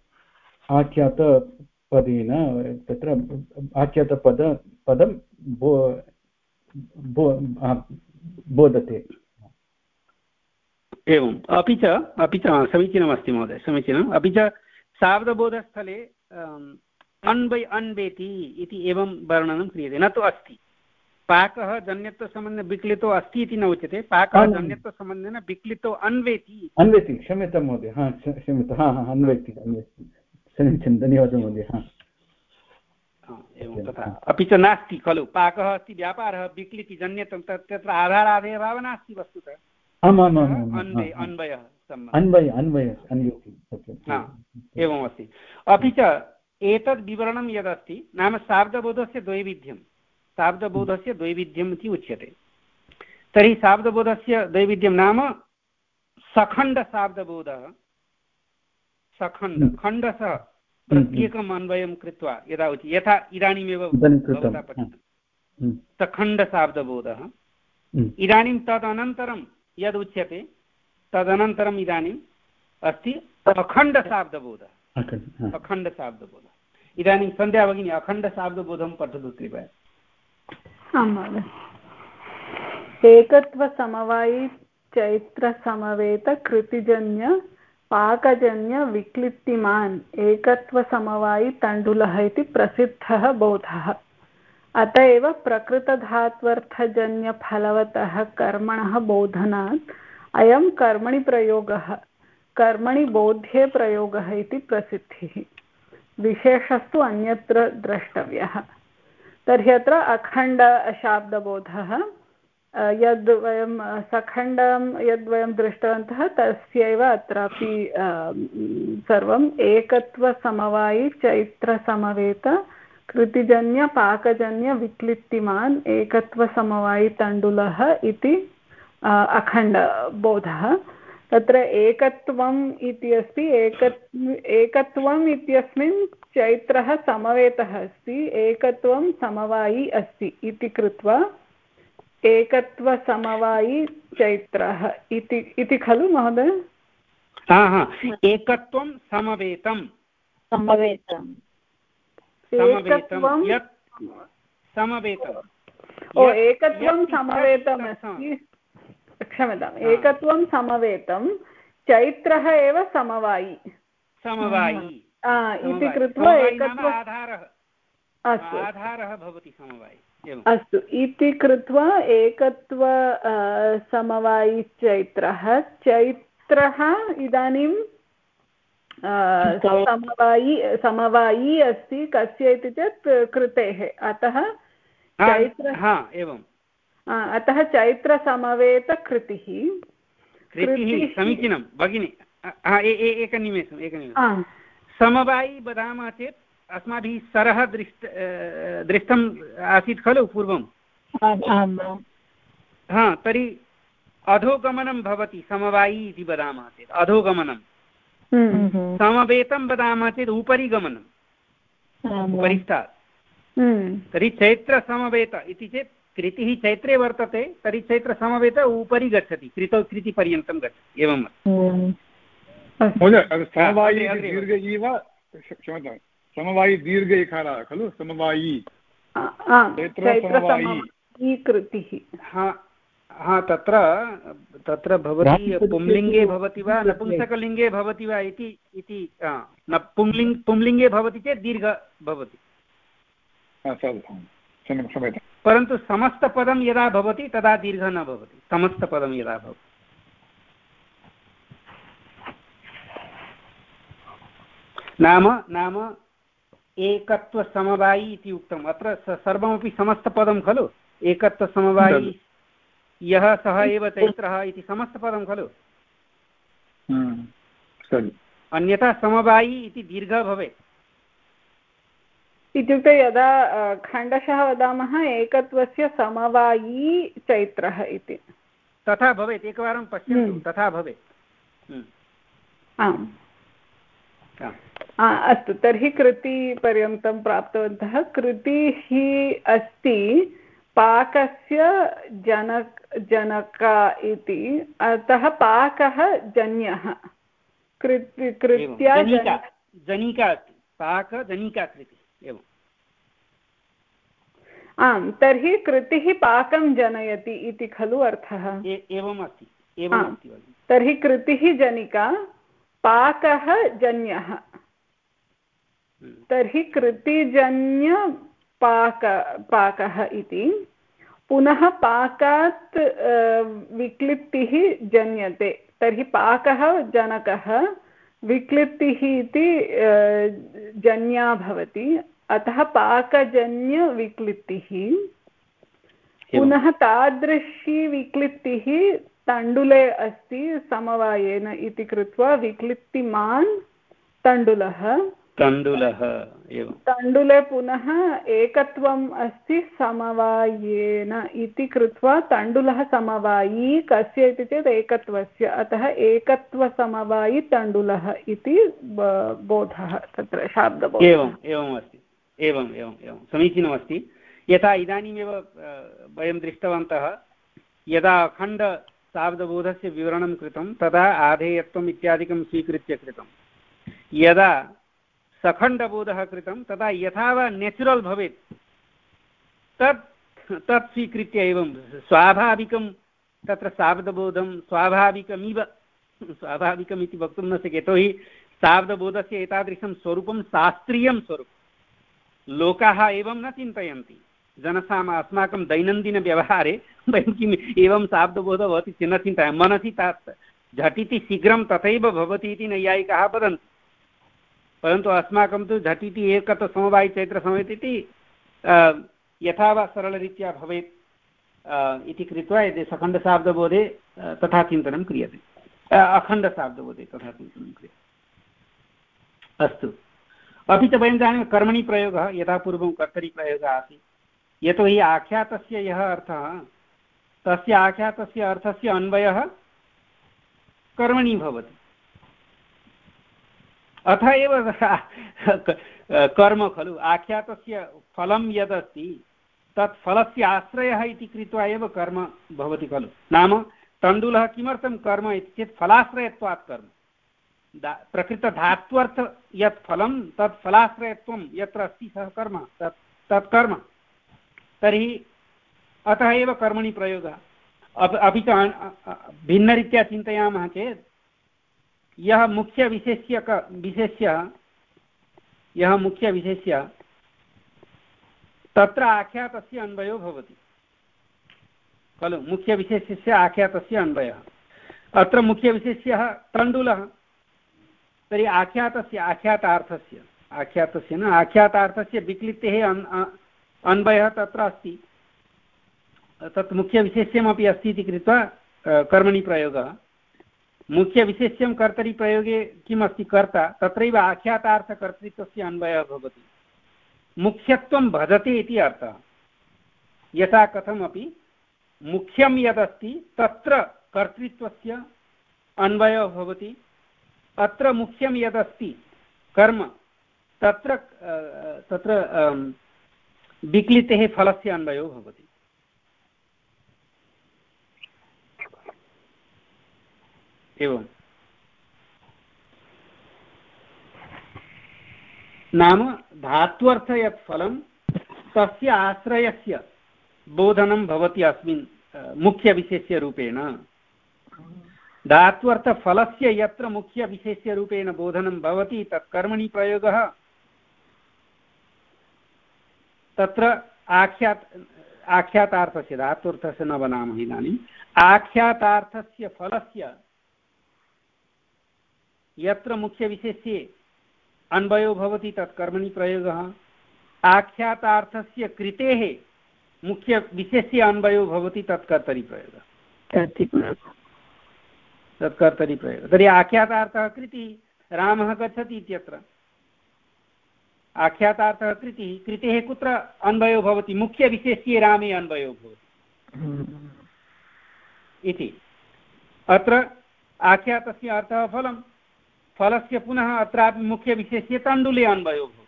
Speaker 4: आख्यातपदेन तत्र आख्यातपद पदं बो बो बोधते
Speaker 1: एवम् अपि च अपि च समीचीनमस्ति महोदय समीचीनम् अपि च शाब्दबोधस्थले अन् बै अन्वेति इति एवं वर्णनं क्रियते न तु अस्ति पाकः जन्यत्वसम्बन्धेन विक्लितो अस्ति इति न उच्यते पाकः जन्यत्वसम्बन्धेन विक्लितो अन्वेति
Speaker 4: अन्वेति क्षम्यतां महोदय हा क्षम्यतां हा हा अन्वेति अन्वेति समीचीनं धन्यवादः महोदय हा
Speaker 1: एवं तथा अपि च नास्ति खलु पाकः अस्ति व्यापारः विक्लिति जन्यत्वं तत्र आधारादेयभावः नास्ति वस्तुतः अन्वयः
Speaker 4: अन्वय अन्वय अन्वेति
Speaker 1: एवमस्ति अपि च एतद् विवरणं यदस्ति नाम शाब्दबोधस्य द्वैविध्यं शाब्दबोधस्य द्वैविध्यम् इति उच्यते तर्हि शाब्दबोधस्य द्वैविध्यं नाम सखण्डशाब्दबोधः सखण्ड खण्डसः प्रत्येकम् अन्वयं कृत्वा यदा उच्यते यथा इदानीमेव भवता पठितम् सखण्डशाब्दबोधः। इदानीं तदनन्तरं यद् उच्यते तदनन्तरम् इदानीम् अस्ति अखण्डशाब्दबोधः। अखण्डशाब्दबोधः। इदानीं सन्ध्या भगिनी अखण्डशाब्दबोधं पठतु कृपया।
Speaker 2: आं महोदय। एकत्वसमवायि चैत्रसमवेत कृतिजन्य पाकजन्य विक्लित्तिमान् एकत्वसमवायि तण्डुलः इति प्रसिद्धः बोधः। अत एव प्रकृतधात्वर्थजन्यफलवतः कर्मणः बोधनात् अयं कर्मणि प्रयोगः कर्मणि बोध्ये प्रयोगः इति प्रसिद्धिः। विशेषस्तु अन्यत्र द्रष्टव्यः। तर्हि अत्र अखण्डशाब्दबोधः यद् वयं सखण्डं यद् वयं दृष्टवन्तः तस्यैव अत्रापि सर्वम् एकत्वसमवायि चैत्रसमवेत कृतिजन्य पाकजन्य विक्लित्तिमान् एकत्वसमवायि तण्डुलः इति अखण्डबोधः। तत्र एकत्वम् इति अस्ति। एक एकत्वम् इत्यस्मिन् चैत्रः समवेतः अस्ति, एकत्वं समवायी अस्ति इति कृत्वा एकत्वसमवायी चैत्रः इति इति खलु महोदय?
Speaker 1: एकत्वं समवेतं
Speaker 5: समवेतं
Speaker 1: समवेतं यत् समवेतं
Speaker 2: ओ एकत्वं समवेतम् अस्ति। क्षम्यताम्, एकत्वं समवेतं चैत्रः एव समवायी
Speaker 1: समवायी
Speaker 2: इति कृत्वा एकत्वम्
Speaker 1: आधारः आधारः भवति समवायी।
Speaker 2: अस्तु इति कृत्वा एकत्व समवायी चैत्रः चैत्रः इदानीं समवायी समवायी अस्ति। कस्य इति चेत् कृतेः। अतः चैत्र
Speaker 1: एवं
Speaker 2: अतः चैत्रसमवेतकृतिः
Speaker 1: कृतिः समीचीनं भगिनि। एकनिमेषम् एकनिमेषं समवायी वदामः चेत् अस्माभिः सरः दृष्ट दृष्टम् आसीत् खलु पूर्वं। हा तर्हि अधोगमनं भवति समवायी इति वदामः चेत् अधोगमनं। समवेतं वदामः चेत् उपरि गमनं उपरिष्टात्। तर्हि चैत्रसमवेत इति चेत् कृतिः चैत्रे वर्तते तर्हि चैत्रसमवेत उपरि गच्छति कृतौ कृतिपर्यन्तं गच्छति। एवम्
Speaker 3: समवायी दीर्घ इव क्षम्यतां समवायी दीर्घ इकारः खलु समवायी
Speaker 2: चैत्रसमवायी कृतिः।
Speaker 1: हा तत्र तत्र भवति पुंलिङ्गे भवति वा नपुंसकलिङ्गे भवति वा इति इति पुंलिङ् पुंलिङ्गे भवति चेत् दीर्घ भवति। परन्तु समस्तपदं यदा भवति तदा दीर्घः न भवति। समस्तपदं यदा भवति नाम नाम एकत्वसमवायी इति उक्तम्। अत्र सर्वमपि समस्तपदं खलु। एकत्वसमवायी यः सः एव चैत्रः इति समस्तपदं खलु। अन्यथा समवायी इति दीर्घः भवेत्।
Speaker 2: इत्युक्ते यदा खण्डशः वदामः एकत्वस्य समवायी चैत्रः इति
Speaker 1: तथा भवेत्। एकवारं पश्यन्तु तथा भवेत्।
Speaker 2: आम् अस्तु तर्हि कृतिपर्यन्तं प्राप्तवन्तः। कृतिः अस्ति पाकस्य जनक जनका इति। अतः पाकः जन्यः कृति कृत्या
Speaker 1: जनिका अस्ति पाकजनिका कृतिः। एवम्
Speaker 2: आम् तर्हि कृतिः पाकं जनयति इति खलु अर्थः।
Speaker 1: एवम् अस्ति एवम् अस्ति।
Speaker 2: तर्हि कृतिः जनिका पाकः जन्यः। तर्हि कृतिजन्य पाक पाकः इति। पुनः पाकात् विक्लिप्तिः जन्यते। तर्हि पाकः जनकः विक्लिप्तिः इति जन्या भवति। अतः पाकजन्यविक्लिप्तिः। पुनः तादृशी विक्लिप्तिः तण्डुले अस्ति समवायेन इति कृत्वा विक्लिप्तिमान् तण्डुलः
Speaker 1: तण्डुलः। एवं
Speaker 2: तण्डुले पुनः एकत्वम् अस्ति समवायेन इति कृत्वा तण्डुलः समवायी कस्य इति चेत् एकत्वस्य। अतः एकत्वसमवायी तण्डुलः इति बोधः तत्र शाब्दबोधः।
Speaker 1: एवम् एवम् अस्ति। एवम् एवम् एवं समीचीनमस्ति। यथा इदानीमेव वयं दृष्टवन्तः यदा अखण्डशाब्दबोधस्य विवरणं कृतं तदा आधेयत्वम् इत्यादिकं स्वीकृत्य कृतं, यदा सखण्डबोधः कृतं तदा यथा वा नेचुरल् भवेत् तत् तत् स्वीकृत्य एवं स्वाभाविकं तत्र शाब्दबोधं स्वाभाविकमिव स्वाभाविकम् इति वक्तुं न शक्यते, यतोहि शाब्दबोधस्य एतादृशं स्वरूपं शास्त्रीयं स्वरूपं लोकाः एवं न चिन्तयन्ति। जनसाम अस्माकं दैनन्दिनव्यवहारे वयं किम् एवं शाब्दबोधः भवति न चिन्तयामः, मनसि तत् झटिति शीघ्रं तथैव भवति इति नैयायिकाः वदन्ति, परन्तु अस्माकं तु झटिति एकत समवायिचैत्रसमवेत् इति यथा वा सरलरीत्या भवेत् इति कृत्वा यदि सखण्डशाब्दबोधे तथा चिन्तनं क्रियते, अखण्डशाब्दबोधे तथा चिन्तनं क्रियते। अस्तु, अपि च वयं जानीमः कर्मणि प्रयोगः यथा पूर्वं कर्तरि प्रयोगः आसीत्, यतोहि आख्यातस्य यः अर्थः तस्य आख्यातस्य अर्थस्य अन्वयः कर्मणि भवति, अथ एव कर्म खलु आख्यातस्य फलं यदस्ति तत् फलस्य आश्रयः इति कृत्वा एव कर्म भवति खलु। नाम तण्डुलः किमर्थं कर्म इति चेत् फलाश्रयत्वात् कर्म, प्रकृतधात्वर्थ यत् फलं तत् फलाश्रयत्वं यत्र अस्ति सः कर्म, तत् तत् कर्म। तर्हि अतः एव कर्मणि प्रयोगः। अपि च भिन्नरीत्या चिन्तयामः चेत् यः मुख्यविशेष्य विशेष्यः यः मुख्यविशेष्यः तत्र आख्यातस्य अन्वयो भवति खलु, मुख्यविशेष्यस्य आख्यातस्य अन्वयः। अत्र मुख्यविशेष्यः तण्डुलः, तर्हि आख्यातस्य आख्यातार्थस्य आख्यातस्य न आख्यातार्थस्य विक्लिप्तेः अन्वयः तत्र अस्ति, तत् मुख्यविशेष्यमपि अस्ति इति कृत्वा कर्मणि प्रयोगः। मुख्यविशेष्यं कर्तरि प्रयोगे किम् अस्ति, कर्ता, तत्रैव आख्यातार्थकर्तृत्वस्य अन्वयः भवति, मुख्यत्वं भजते इति अर्थः। यथा कथमपि मुख्यं यदस्ति तत्र कर्तृत्वस्य अन्वयः भवति, अत्र मुख्यं यदस्ति कर्म तत्र तत्र विक्लितेः फलस्य अन्वयो भवति। एवं नाम धात्वर्थ यत् फलं तस्य आश्रयस्य बोधनं भवति अस्मिन् मुख्यविशेष्यरूपेण। धात्वर्थफलस्य यत्र मुख्यविशेष्यरूपेण बोधनं भवति तत् कर्मणि प्रयोगः, तत्र आख्यात आख्यातार्थस्य धात्वर्थस्य न वदामः इदानीम्, आख्यातार्थस्य फलस्य यत्र मुख्यविशेष्ये अन्वयो भवति तत् कर्मणि प्रयोगः, आख्यातार्थस्य कृतेः मुख्यविशेष्ये अन्वयो भवति तत् कर्तरि प्रयोगः तत् कर्तरि प्रयोगः। तर्हि आख्यातार्थः कृतिः, रामः गच्छति इत्यत्र आख्यातार्थः कृतिः, कृतेः कुत्र अन्वयो भवति, मुख्यविशेष्ये रामे अन्वयो भवति इति। अत्र आख्यातस्य अर्थः फलं, फलस्य पुनः अत्रापि मुख्यविशेष्ये तण्डुले अन्वयो भवति।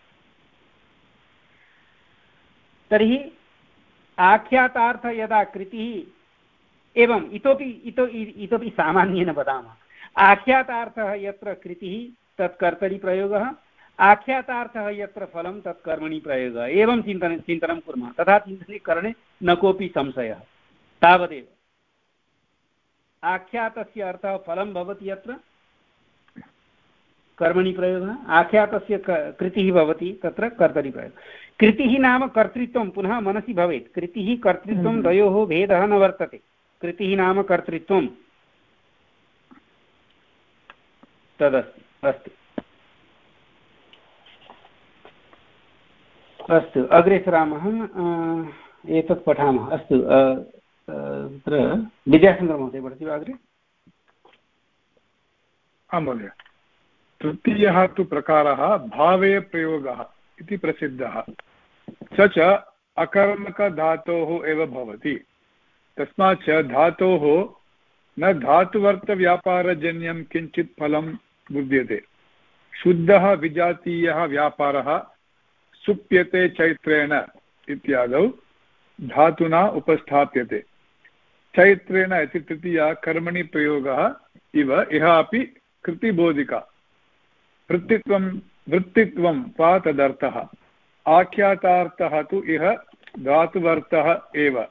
Speaker 1: तर्हि आख्यातार्थ यदा कृतिः, एवं इतोपि इतो इतोपि सामान्येन वदामः, आख्यातार्थः यत्र कृतिः तत् कर्तरि प्रयोगः, आख्यातार्थः यत्र फलं तत् कर्मणि प्रयोगः। एवं चिन्तनं चिन्तनं कुर्मः, तथा चिन्तने करणे न कोऽपि संशयः, तावदेव। आख्यातस्य अर्थः फलं भवति यत्र कर्मणि प्रयोगः, आख्यातस्य कृतिः भवति तत्र कर्तरि प्रयोगः। कृतिः नाम कर्तृत्वं पुनः मनसि भवेत्, कृतिः कर्तृत्वं द्वयोः भेदः न वर्तते। कृतिः नाम कर्तृत्वं तदस्ति। अस्तु अस्तु अग्रे सरामः, एतत् पठामः। अस्तु, तत्र विद्याशङ्करमहोदय पठति वा अग्रे?
Speaker 3: आं महोदय। तृतीयः तु प्रकारः भावे प्रयोगः इति प्रसिद्धः, स च अकर्मकधातोः एव भवति। तस्मात् च धातोः न धातुवर्थव्यापारजन्यं किञ्चित् फलं बुध्यते। शुद्धः विजातीयः व्यापारः सुप्यते चैत्रेण इत्यादौ धातुना उपस्थाप्यते। चैत्रेण इति तृतीया कर्मणि प्रयोगः इव इह अपि कृतिबोधिका। वृत्तित्वं वृत्तित्वं वा तदर्थः। आख्यातार्थः तु इह धातुवर्थः एव।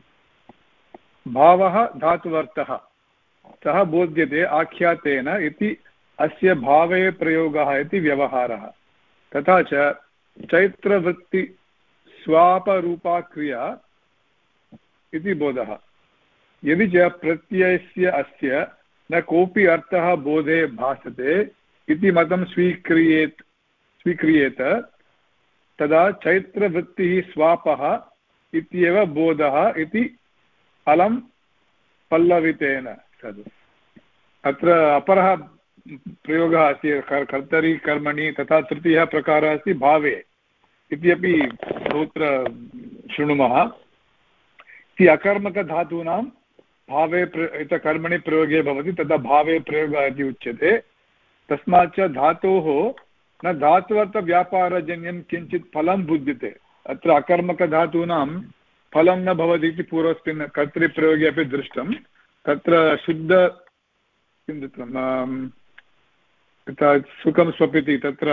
Speaker 3: भावः धातुवर्थः सः बोध्यते आख्यातेन इति अस्य भावे प्रयोगः इति व्यवहारः। तथा च चैत्रवृत्ति स्वापरूपा क्रिया इति बोधः। यदि च प्रत्ययस्य अस्य न कोऽपि अर्थः बोधे भासते इति मतं स्वीक्रियेत् स्वीक्रियेत तदा चैत्रवृत्तिः स्वापः इत्येव बोधः इति अलं पल्लवितेन। तद् अत्र अपरः प्रयोगः अस्ति कर्तरि कर्मणि, तथा तृतीयः प्रकारः अस्ति भावे इत्यपि बहुत्र शृणुमः। इति अकर्मकधातूनां भावे प्र कर्मणि प्रयोगे भवति, तदा भावे प्रयोगः इति उच्यते। तस्मात् च धातोः न धात्वर्थव्यापारजन्यं किञ्चित् फलं बुध्यते। अत्र अकर्मकधातूनां फलं न भवति इति पूर्वस्मिन् कर्तृप्रयोगे अपि दृष्टं। तत्र शुद्ध किं दत्तं तथा सुखं स्वपिति तत्र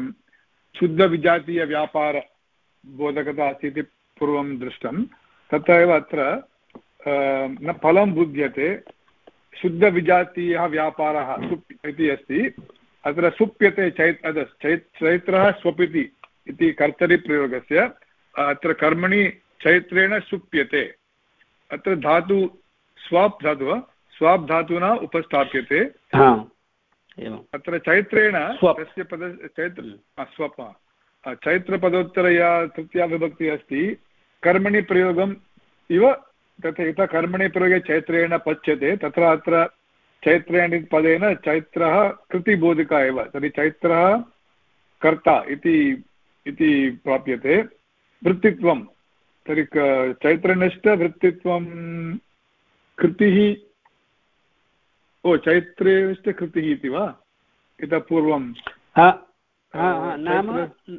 Speaker 3: शुद्धविजातीयव्यापारबोधकता अस्ति इति पूर्वं दृष्टं। तथा एव अत्र न फलं बुध्यते, शुद्धविजातीयः व्यापारः सुप् इति अस्ति। अत्र सुप्यते चैत् चैत् चैत्रः स्वपिति इति कर्तरिप्रयोगस्य अत्र कर्मणि चैत्रेण सुप्यते। अत्र धातु स्वाप् धातुः स्वाप् धातुना उपस्थाप्यते। अत्र चैत्रेण तस्य पद चैत्र स्वप चैत्रपदोत्तरया तृतीया विभक्तिः अस्ति। कर्मणि प्रयोगम् इव तथा यथा कर्मणि प्रयोगे चैत्रेण पच्यते तत्र अत्र चैत्रेण पदेन चैत्रः कृतिबोधिका एव। तर्हि चैत्रः कर्ता इति इति प्राप्यते। वृत्तित्वं तर्हि चैत्रेणश्च वृत्तित्वं कृतिः ओ चैत्रेश्च कृतिः इति वा इतः पूर्वं
Speaker 1: नाम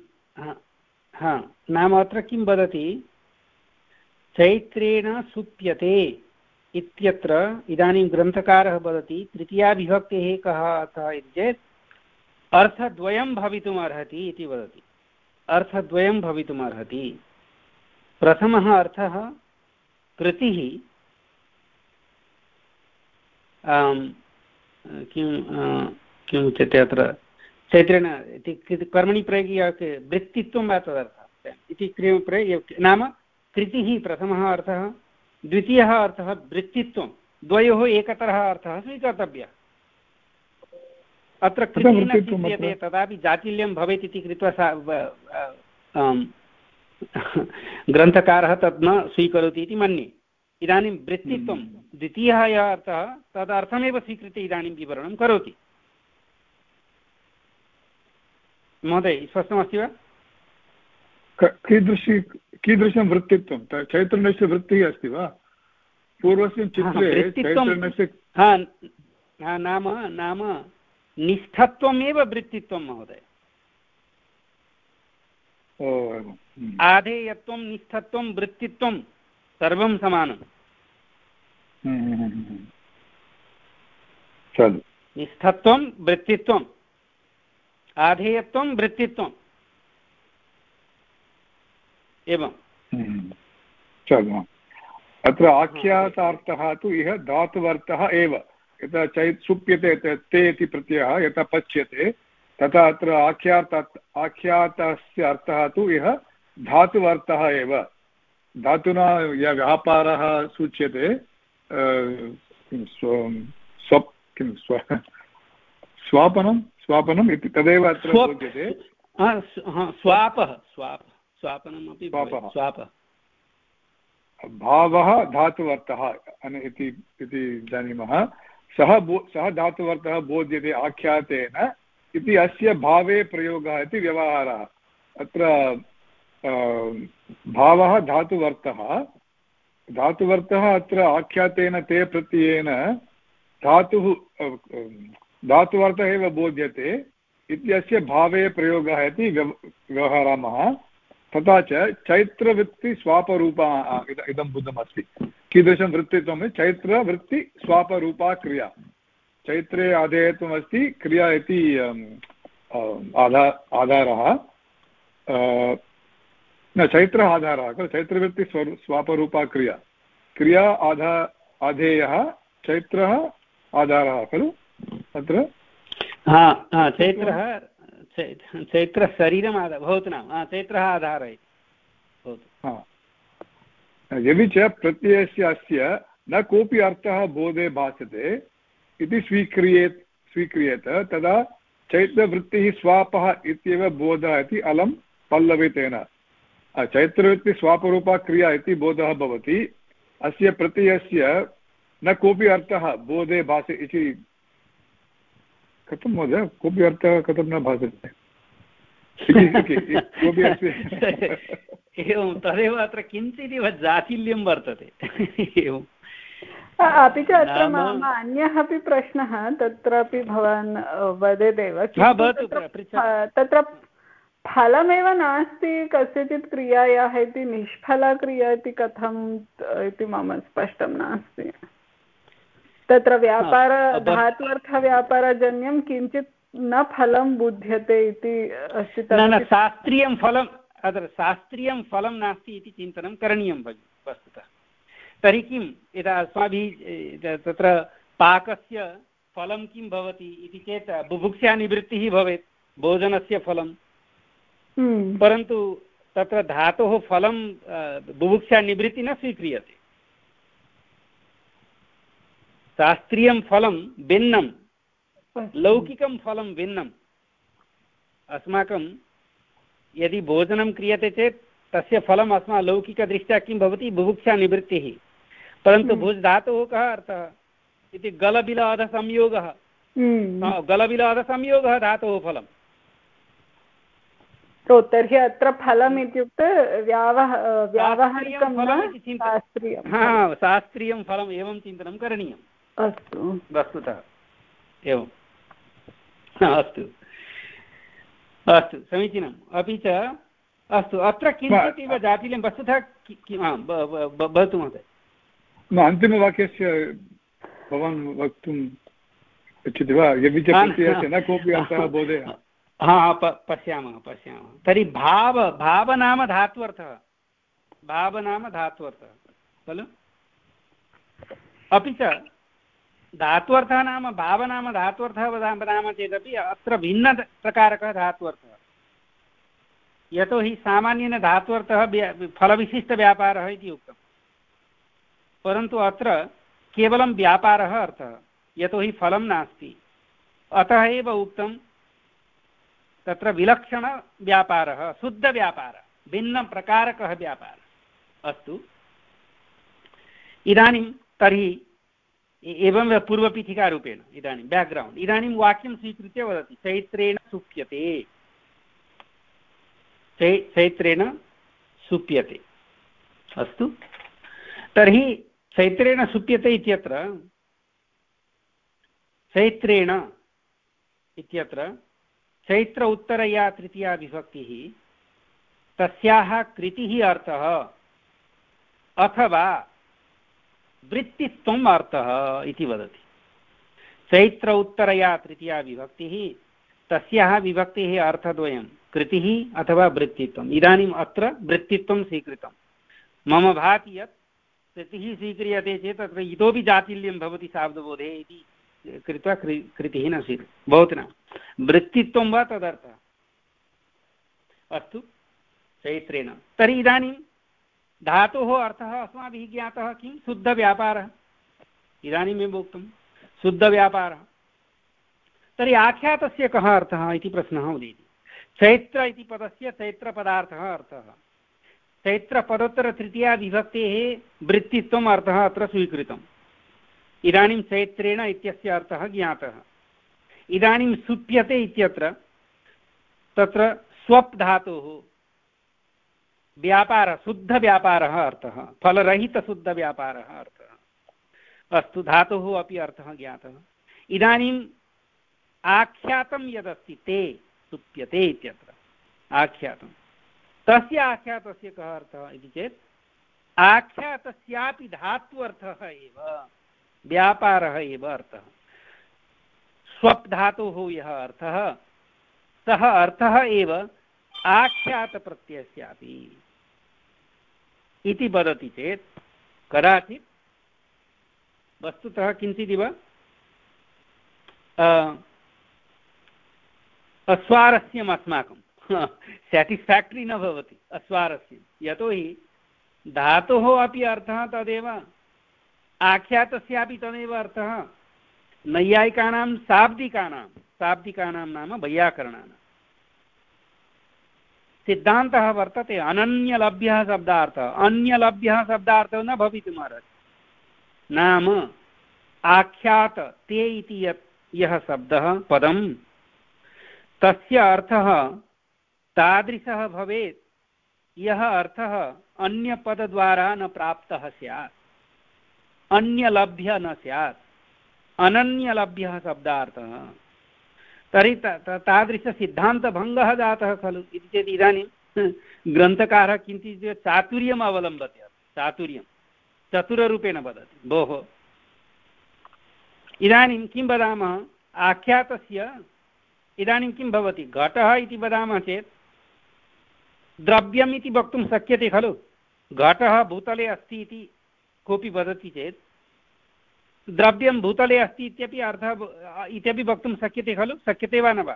Speaker 1: नाम अत्र किं वदति चैत्रेण सुप्यते इत्यत्र इदानीं ग्रन्थकारः वदति तृतीया विभक्तेः कः अर्थः इति चेत् अर्थद्वयं भवितुमर्हति इति वदति। अर्थद्वयं भवितुमर्हति। प्रथमः अर्थः कृतिः किं किम् उच्यते अत्र चैत्रेण इति कर्मणि प्रयोगे वृत्तित्वं वा तदर्थः इति प्रयोगे नाम कृतिः प्रथमः अर्थः, द्वितीयः अर्थः वृत्तित्वं। द्वयोः एकतरः अर्थः स्वीकर्तव्यः। अत्र कृतिः न सिद्ध्यते तदापि जातिल्यं भवेत् इति कृत्वा सा ग्रन्थकारः तत् न स्वीकरोति इति मन्ये। इदानीं वृत्तित्वं द्वितीयः यः अर्थः तदर्थमेव स्वीकृत्य इदानीं विवरणं करोति। महोदय स्पष्टमस्ति वा?
Speaker 3: कीदृशी कीदृशं वृत्तित्वं? चैतन्यस्य वृत्तिः अस्ति वा पूर्वस्मिन् चित्रे? चैतन्यस्य
Speaker 1: नाम नाम निष्ठत्वमेव वृत्तित्वं महोदय। आधेयत्वं निष्ठत्वं वृत्तित्वं सर्वं समानं। निष्ठत्वं वृत्तित्वम् आधेयत्वं वृत्तित्वम् एवं।
Speaker 3: अत्र आख्यातार्थः तु इह धातुवर्थः एव। यथा चैत् सुप्यते ते इति प्रत्ययः यथा पच्यते तथा अत्र आख्यात आख्यातस्य अर्थः तु इह धातुवर्थः एव। धातुना यः व्यापारः सूच्यते स्वप् किं स्व स्वापनं स्वापनम् इति तदेव अत्र बोध्यते।
Speaker 1: स्वापः स्वाप स्वापनमपि स्वापः।
Speaker 3: भावः धातुवर्थः इति जानीमः। सः सः धातुवर्थः बोध्यते आख्यातेन इति अस्य भावे प्रयोगः इति व्यवहारः। अत्र भावः धातुवर्थः धातुवर्थः अत्र आख्यातेन ते प्रत्ययेन धातुः धातुवर्थः एव बोध्यते इत्यस्य भावे प्रयोगः इति व्यवहरामः। तथा च चैत्रवृत्तिस्वापरूपा इदं बुद्धमस्ति कीदृशं वृत्तित्वं चैत्रवृत्तिस्वापरूपा क्रिया चैत्रे आधेयत्वमस्ति क्रिया इति आधा आधारः न चैत्रः आधारः खलु चैत्रवृत्ति स्वापरूपा क्रिया क्रिया आधा आधेयः चैत्रः आधारः खलु तत्र
Speaker 1: चैत्रः चैत्रशरीरम् आधारः भवतु नाम चैत्रः आधारः इति
Speaker 3: यदि च प्रत्ययस्य अस्य न कोऽपि अर्थः बोधे भासते इति स्वीक्रियेत् स्वीक्रियेत तदा चैत्रवृत्तिः स्वापः इत्येव बोधः इति अलं पल्लवे तेन चैत्रवृत्तिस्वापरूपा क्रिया इति बोधः भवति अस्य प्रत्ययस्य न कोऽपि अर्थः बोधे भासते इति कथं महोदय कोऽपि अर्थः कथं न भासते कोऽपि
Speaker 1: एवं तदेव अत्र किञ्चिदिव जातिल्यं वर्तते एवम्
Speaker 2: अपि च अत्र मम अन्यः अपि प्रश्नः तत्रापि भवान् वदेदेव तत्र फलमेव नास्ति कस्यचित् क्रियायाः इति निष्फला क्रिया इति कथम् इति मम स्पष्टं नास्ति तत्र व्यापार धात्वर्थव्यापारजन्यं किञ्चित् न फलं बुध्यते इति अस्ति
Speaker 1: न शास्त्रीयं फलम् अत्र शास्त्रीयं फलं नास्ति इति चिन्तनं करणीयं भगिनि वस्तुतः तर्हि किं यदा अस्माभिः तत्र पाकस्य फलं किं भवति इति चेत् बुभुक्षानिवृत्तिः भवेत् भोजनस्य फलं परन्तु तत्र धातोः फलं बुभुक्षानिवृत्तिः न स्वीक्रियते शास्त्रीयं फलं भिन्नं लौकिकं फलं भिन्नम् अस्माकं यदि भोजनं क्रियते चेत् तस्य फलम् अस्माकं लौकिकदृष्ट्या किं भवति बुभुक्षानिवृत्तिः परन्तु भुज् धातुः कः अर्थः इति गलबिलादसंयोगः गलबिलादसंयोगः धातोः फलम्
Speaker 2: तो तर्हि अत्र फलम् इत्युक्ते व्यावह व्यावहारिकं
Speaker 1: शास्त्रीयं शास्त्रीयं फलम् एवं चिन्तनं करणीयम्
Speaker 2: अस्तु
Speaker 1: वस्तुतः एवं अस्तु अस्तु समीचीनम् अपि च अस्तु अत्र किञ्चित् इव जातिल्यं वस्तुतः भवतु महोदय
Speaker 3: अन्तिमवाक्यस्य भवान् वक्तुम् इच्छति वा यदि च प्रत्ययस्य न कोऽपि अर्थः बोधेय
Speaker 1: हा पश्यामः पश्यामः तर्हि भाव भाव नाम धात्वर्थः भाव नाम धात्वर्थः खलु अपि च धात्वर्थः नाम भाव नाम धात्वर्थः वदामः चेदपि अत्र भिन्नप्रकारकः धात्वर्थः यतोहि सामान्येन धात्वर्थः फलविशिष्टव्यापारः इति उक्तं परन्तु अत्र केवलं व्यापारः अर्थः यतोहि फलं नास्ति अतः एव उक्तं तत्र विलक्षणव्यापारः शुद्धव्यापारः भिन्नप्रकारकः व्यापारः अस्तु इदानीं तर्हि एवं पूर्वपीठिकारूपेण इदानीं बेक्ग्रौण्ड् इदानीं वाक्यं स्वीकृत्य वदति चैत्रेण सुप्यते चैत्रेण सुप्यते अस्तु तर्हि चैत्रेण सुप्यते इत्यत्र चैत्रेण इत्यत्र चैत्र उत्तरया तृतीया विभक्तिः तस्याः कृतिः अर्थः अथवा वृत्तित्वम् अर्थः इति वदति चैत्र उत्तरया तृतीया विभक्तिः तस्याः विभक्तेः अर्थद्वयं कृतिः अथवा वृत्तित्वम् इदानीम् अत्र वृत्तित्वं स्वीकृतं मम भाति यत् कृतिः स्वीक्रियते चेत् तत्र इतोपि जातिल्यं भवति शाब्दबोधे इति कृत्वा कृतिः न स्वीक्रियते भवति न वृत्तित्वं वा तदर्थः अस्तु चैत्रेण तर्हि इदानीं धातोः अर्थः अस्माभिः ज्ञातः किं शुद्धव्यापारः इदानीमेव उक्तं शुद्धव्यापारः तर्हि आख्यातस्य कः अर्थः इति प्रश्नः उदेति चैत्र इति पदस्य चैत्रपदार्थः अर्थः चैत्रपदोत्तरतृतीया विभक्तेः वृत्तित्वम् अर्थः अत्र स्वीकृतम् इदानीं चैत्रेण इत्यस्य अर्थः ज्ञातः इदानीं सुप्यते इत्यत्र तत्र स्वप् धातोः व्यापारः शुद्धव्यापारः अर्थः फलरहितशुद्धव्यापारः अर्थः अस्तु धातोः अपि अर्थः ज्ञातः इदानीम् आख्यातं यदस्ति ते सुप्यते इत्यत्र आख्यातं तस्य आख्यातस्य कः अर्थः इति चेत् आख्यातस्यापि धात्वर्थः एव व्यापारः एव अर्थः। स्वप् धातोः यः अर्थः सः अर्थः एव आख्यातप्रत्ययस्यापि इति वदति चेत् कदाचित् वस्तुतः किञ्चिदिव अस्वारस्यम् अस्माकं सेटिस्फैक्टरी न भवति अस्वारस्यं, यतोहि धातोः अपि अर्थः तदेव आख्यातस्यापि तदेव अर्थः। नैयायिकानां शाब्दिकानां शाब्दिकानां नाम वैयाकरणानां सिद्धान्तः वर्तते अनन्यलभ्यः शब्दार्थः। अन्यलभ्यः शब्दार्थः न भवितुमर्हति। नाम आख्यात ते इति यत् यः शब्दः पदं तस्य अर्थः तादृशः भवेत् यः अर्थः अन्यपदद्वारा न प्राप्तः स्यात्, अन्यलभ्य न स्यात्, अनन्यलभ्यः शब्दार्थः। तर्हि तादृशसिद्धान्तभङ्गः जातः खलु इति चेत् इदानीं ग्रन्थकारः किञ्चित् चातुर्यम् अवलम्बते। चातुर्यं चतुररूपेण वदति। भोः इदानीं किं वदामः आख्यातस्य, इदानीं किं भवति घटः इति वदामः चेत् द्रव्यम् इति वक्तुं शक्यते खलु। घटः भूतले अस्ति इति कोऽपि वदति चेत् द्रव्यं भूतले अस्ति इत्यपि अर्थः इत्यपि वक्तुं शक्यते खलु। शक्यते वा न वा?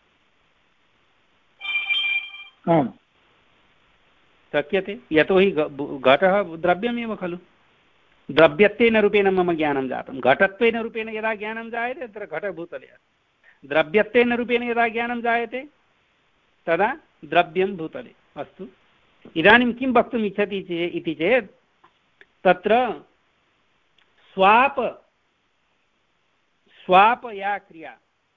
Speaker 3: आम्
Speaker 1: शक्यते, यतोहि घटः द्रव्यमेव खलु। द्रव्यत्वेन रूपेण मम ज्ञानं जातं। घटत्वेन रूपेण यदा ज्ञानं जायते तत्र घटभूतले अस्ति। द्रव्यत्वेन रूपेण यदा ज्ञानं जायते तदा द्रव्यं भूतले। अस्तु, इदानीं किं वक्तुम् इच्छति चेत् इति चेत् तत्र स्वाप स्वाप या क्रिया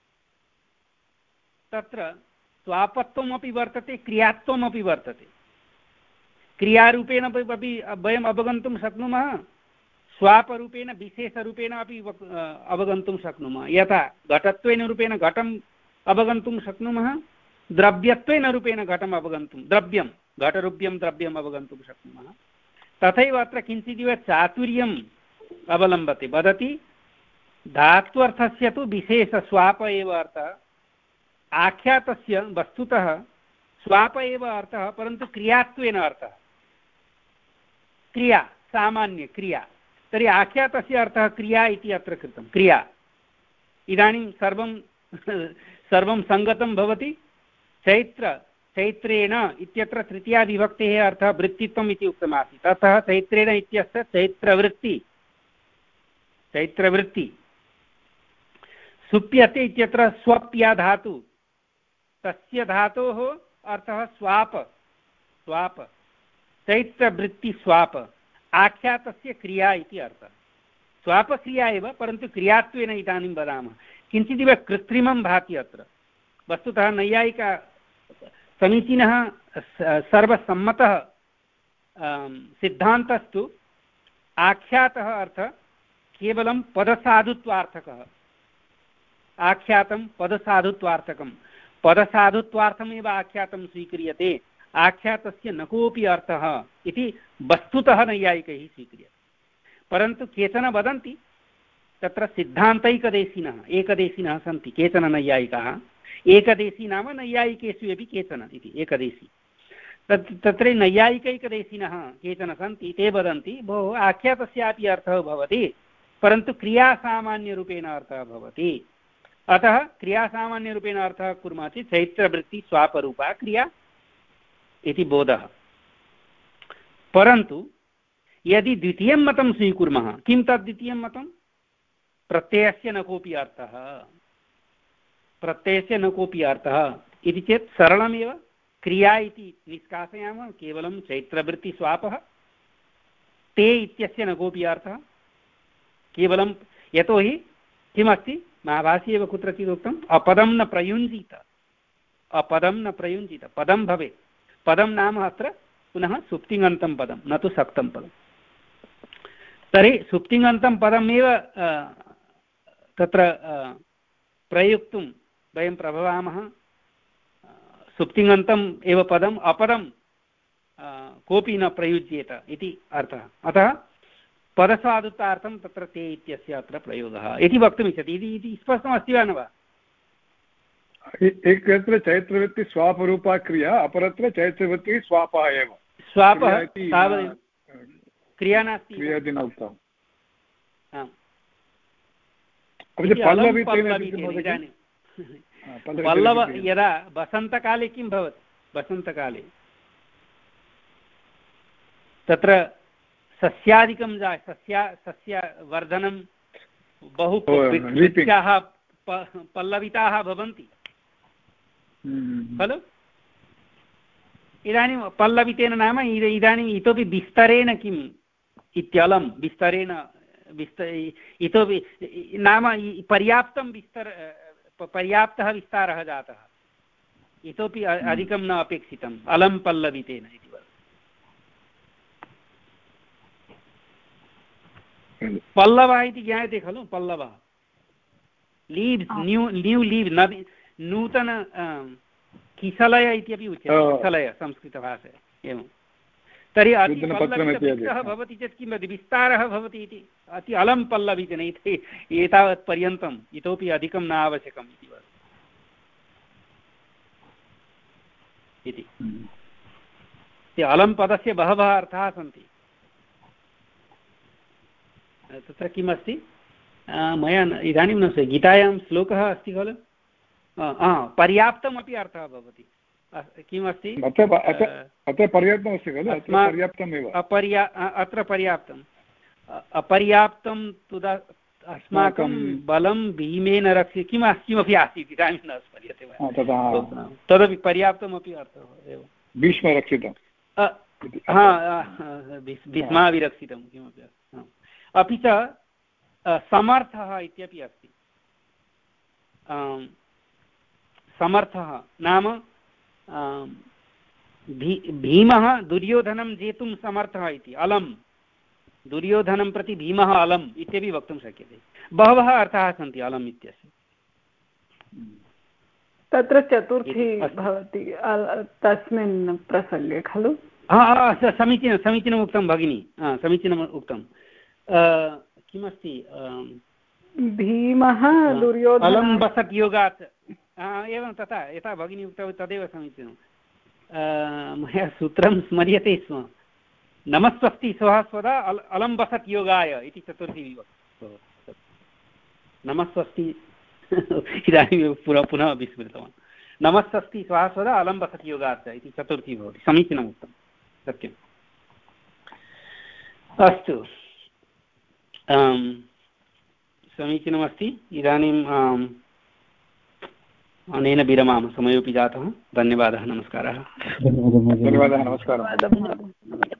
Speaker 1: तत्र स्वापत्वमपि वर्तते क्रियात्वमपि वर्तते। क्रियारूपेण अपि वयम् अवगन्तुं शक्नुमः, स्वापरूपेण विशेषरूपेण अपि अवगन्तुं शक्नुमः। यथा घटत्वेन रूपेण घटम् अवगन्तुं शक्नुमः, द्रव्यत्वेन रूपेण घटम् अवगन्तुं द्रव्यं घटरूप्यं द्रव्यम् अवगन्तुं शक्नुमः। तथैव अत्र किञ्चिदिव चातुर्यम् अवलम्बते। वदति धात्वर्थस्य तु विशेषस्वाप एव अर्थः, आख्यातस्य वस्तुतः स्वाप एव अर्थः, परन्तु क्रियात्वेन अर्थः क्रिया, सामान्य क्रिया। तर्हि आख्यातस्य अर्थः क्रिया इति अत्र कृतं, क्रिया। इदानीं सर्वं सर्वं सङ्गतं भवति। चैत्र चैत्रेण इत्यत्र तृतीयाविभक्तेः अर्थः वृत्तित्वम् इति उक्तमासीत्। अतः चैत्रेण इत्यस्य चैत्रवृत्ति चैत्रवृत्ति। सुप्यते इत्यत्र स्वप्या धातु, तस्य धातोः अर्थः स्वाप स्वाप चैत्रवृत्ति स्वाप। आख्यातस्य क्रिया इति अर्थः। स्वापक्रिया एव, परन्तु क्रियात्वेन इदानीं वदामः। किञ्चिदिव कृत्रिमं भाति अत्र। वस्तुतः नैयायिका समीचीनः सर्वसम्मतः सिद्धान्तस्तु आख्यातः अर्थः केवलं पदसाधुत्वार्थकः। आख्यातं पदसाधुत्वार्थकं, पदसाधुत्वार्थमेव आख्यातं स्वीक्रियते। आख्यातस्य न कोऽपि अर्थः इति वस्तुतः नैयायिकैः स्वीक्रियते। परन्तु केचन वदन्ति तत्र सिद्धान्तैकदेशिनः एकदेशिनः सन्ति केचन नैयायिकाः। एकदेशी नाम नैयायिकेषु अपि केचन इति एकदेशी। तत् तत्र नैयायिकैकदेशिनः केचन सन्ति, ते वदन्ति भोः आख्यातस्यापि अर्थः भवति, परन्तु क्रियासामान्यरूपेण अर्थः भवति। अतः क्रियासामान्यरूपेण अर्थः कुर्मः चेत् चैत्रवृत्ति स्वापरूपा क्रिया इति बोधः। परन्तु यदि द्वितीयं मतं स्वीकुर्मः, किं तद् द्वितीयं मतं? प्रत्ययस्य न कोऽपि अर्थः, प्रत्ययस्य न कोऽपि अर्थः इति चेत् सरलमेव क्रिया इति निष्कासयामः। केवलं चैत्रवृत्ति स्वापः, ते इत्यस्य न कोऽपि अर्थः, केवलं यतोहि किमस्ति महाभाष्ये एव कुत्रचित् उक्तम् अपदं न प्रयुञ्जीत, अपदं न प्रयुञ्जीत, पदं भवेत्। पदं नाम अत्र पुनः सुप्तिङन्तं पदं, न तु सक्तं पदं। तर्हि सुप्तिङन्तं पदमेव तत्र प्रयुक्तुं वयं प्रभवामः। सुप्तिङन्तम् एव पदम् अपदं कोऽपि न प्रयुज्येत इति अर्थः। अतः पदसाधुतार्थं तत्र ते इत्यस्य अत्र प्रयोगः इति वक्तुमिच्छति। इति स्पष्टमस्ति वा न वा?
Speaker 3: एकत्र चैत्रवृत्ति स्वापरूपा क्रिया, अपरत्र चैत्रवृत्तिः स्वापः एव।
Speaker 1: स्वापः तावदेव, क्रिया नास्ति,
Speaker 3: क्रियादि न उक्तम्।
Speaker 1: पल्लव यदा वसन्तकाले किं भवति, वसन्तकाले तत्र सस्यादिकं जाय सस्या सस्यवर्धनं बहु वृक्षाः पल्लविताः भवन्ति खलु। इदानीं पल्लवितेन नाम इदानीम् इतोपि विस्तरेण किम् इत्यलं विस्तरेण विस्त इतोपि नाम पर्याप्तं विस्तर पर्याप्तः विस्तारः जातः, इतोपि अधिकं न अपेक्षितम् अलं पल्लवितेन इति वदति। पल्लवः इति ज्ञायते खलु, पल्लवः लीव्स्, न्यू न्यू लीव्, नूतन किसलय इत्यपि उच्यते, किसलय संस्कृतभाषायाम्। एवं तर्हि अतिपल्लवितवृक्षः भवति चेत् किं भवति, विस्तारः भवति इति। अति अलं पल्लवितेन इति एतावत् पर्यन्तम् इतोपि अधिकं न आवश्यकम् इति वदति इति। अलं पदस्य बहवः अर्थाः सन्ति। तत्र किमस्ति, मया इदानीं न स्मर्यते, गीतायां श्लोकः अस्ति खलु, पर्याप्तमपि अर्थः भवति। किमस्ति
Speaker 3: अत्र पर्याप्तमस्ति खलु, पर्याप्तमेव
Speaker 1: अपर्या अत्र पर्याप्तम् अपर्याप्तं तुदा अस्माकं बलं भीमेन रक्षि किम् किमपि आसीत् इदानीं न स्मर्यते, तदपि पर्याप्तमपि अर्थः एव।
Speaker 3: भीष्मरक्षितं,
Speaker 1: हा भीष्माभिरक्षितं किमपि। अपि च समर्थः इत्यपि अस्ति। समर्थः नाम भीमः दुर्योधनं जेतुं समर्थः इति, अलं दुर्योधनं प्रति भीमः अलम् इत्यपि वक्तुं शक्यते। बहवः अर्थाः सन्ति अलम् इत्यस्य।
Speaker 2: तत्र चतुर्थी भवति तस्मिन् प्रसङ्गे खलु।
Speaker 1: हा समीचीनं समीचीनम् उक्तं भगिनी, समीचीनम् उक्तं। किमस्ति,
Speaker 2: भीमः दुर्योधनम्
Speaker 1: अलं बसत् योगात्, एवं तथा यथा भगिनी उक्तवती तदेव समीचीनं। मया सूत्रं स्मर्यते स्म, नमस्वस्ति स्वः स्वदा अलं बसत् योगाय इति चतुर्थी विभक्ति। नमस्वस्ति इदानीं पुनः पुनः विस्मृतवान्। नमस्वस्ति स्वः स्वदा अलं बसत् योगात् इति चतुर्थी भवति। समीचीनम् उक्तं, सत्यम्। अस्तु, समीचीनमस्ति। इदानीं अनेन विरमामः, समयोपि जातः। धन्यवादः, नमस्कारः।
Speaker 3: धन्यवादः, नमस्कारः।